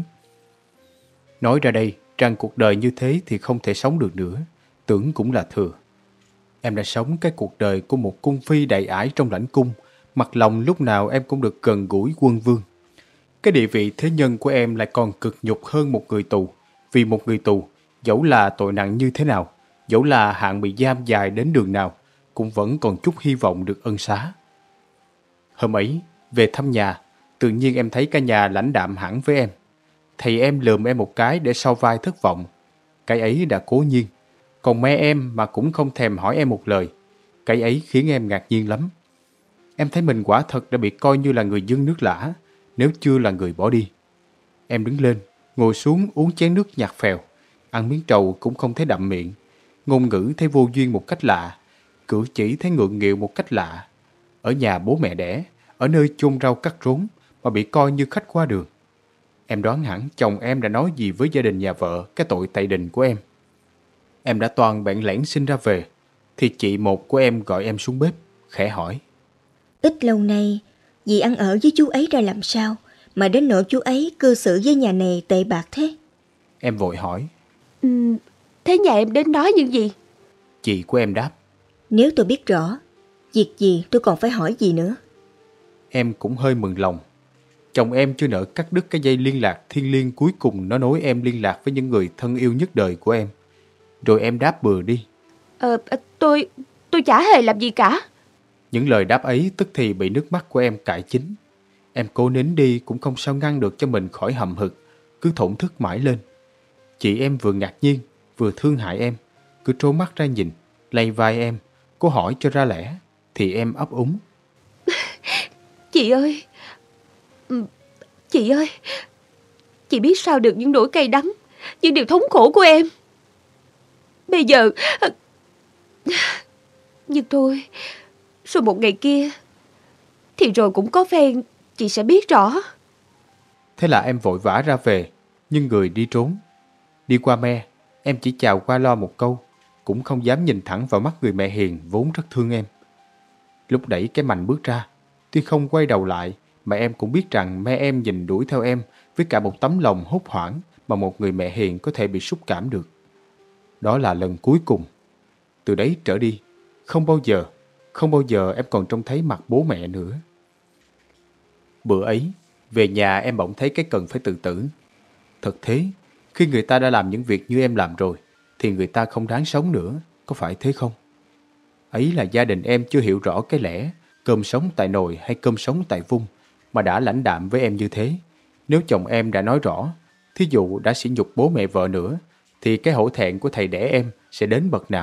A: Nói ra đây, rằng cuộc đời như thế thì không thể sống được nữa, tưởng cũng là thừa. Em đã sống cái cuộc đời của một cung phi đầy ải trong lãnh cung, mặt lòng lúc nào em cũng được gần gũi quân vương. Cái địa vị thế nhân của em lại còn cực nhục hơn một người tù, vì một người tù, dẫu là tội nặng như thế nào, dẫu là hạn bị giam dài đến đường nào, cũng vẫn còn chút hy vọng được ân xá. Hôm ấy, về thăm nhà, tự nhiên em thấy cả nhà lãnh đạm hẳn với em. Thầy em lườm em một cái để sau vai thất vọng. Cái ấy đã cố nhiên. Còn mẹ em mà cũng không thèm hỏi em một lời. Cái ấy khiến em ngạc nhiên lắm. Em thấy mình quả thật đã bị coi như là người dân nước lã, nếu chưa là người bỏ đi. Em đứng lên, ngồi xuống uống chén nước nhạt phèo. Ăn miếng trầu cũng không thấy đậm miệng. Ngôn ngữ thấy vô duyên một cách lạ. Cử chỉ thấy ngượng nghịu một cách lạ. Ở nhà bố mẹ đẻ, ở nơi chôn rau cắt rốn mà bị coi như khách qua đường. Em đoán hẳn chồng em đã nói gì với gia đình nhà vợ cái tội tày đình của em. Em đã toàn bẽn lẽn xin ra về, thì chị một của em gọi em xuống bếp, khẽ hỏi.
H: Ít lâu nay, dì ăn ở với chú ấy ra làm sao, mà đến nỗi chú ấy cư xử với nhà này tệ bạc thế?
A: Em vội hỏi.
D: Ừ, thế nhà em đến nói những gì?
A: Chị của em đáp.
H: Nếu tôi biết rõ, việc gì tôi còn phải hỏi gì nữa?
A: Em cũng hơi mừng lòng. Chồng em chưa nỡ cắt đứt cái dây liên lạc thiêng liêng cuối cùng nó nối em liên lạc với những người thân yêu nhất đời của em. Rồi em đáp bừa đi.
D: Ờ, tôi, tôi chả hề làm gì cả.
A: Những lời đáp ấy tức thì bị nước mắt của em cải chính. Em cố nín đi cũng không sao ngăn được cho mình khỏi hậm hực, cứ thổn thức mãi lên. Chị em vừa ngạc nhiên, vừa thương hại em, cứ trố mắt ra nhìn, lay vai em, cô hỏi cho ra lẽ, thì em ấp úng.
D: Chị ơi, chị ơi, chị biết sao được những nỗi cay đắng, những điều thống khổ của em. Bây giờ, nhưng thôi, rồi một ngày kia, thì rồi cũng có phen, chị sẽ biết rõ.
A: Thế là em vội vã ra về, nhưng người đi trốn. Đi qua me, em chỉ chào qua lo một câu, cũng không dám nhìn thẳng vào mắt người mẹ hiền vốn rất thương em. Lúc đẩy cái mành bước ra, tuy không quay đầu lại, mà em cũng biết rằng mẹ em nhìn đuổi theo em với cả một tấm lòng hốt hoảng mà một người mẹ hiền có thể bị xúc cảm được. Đó là lần cuối cùng. Từ đấy trở đi, không bao giờ, không bao giờ em còn trông thấy mặt bố mẹ nữa. Bữa ấy, về nhà em bỗng thấy cái cần phải tự tử. Thật thế, khi người ta đã làm những việc như em làm rồi, thì người ta không đáng sống nữa. có phải thế không? Ấy là gia đình em chưa hiểu rõ cái lẽ cơm sống tại nồi hay cơm sống tại vung mà đã lãnh đạm với em như thế. Nếu chồng em đã nói rõ, thí dụ đã sỉ nhục bố mẹ vợ nữa, thì cái hổ thẹn của thầy đẻ em sẽ đến bậc nào?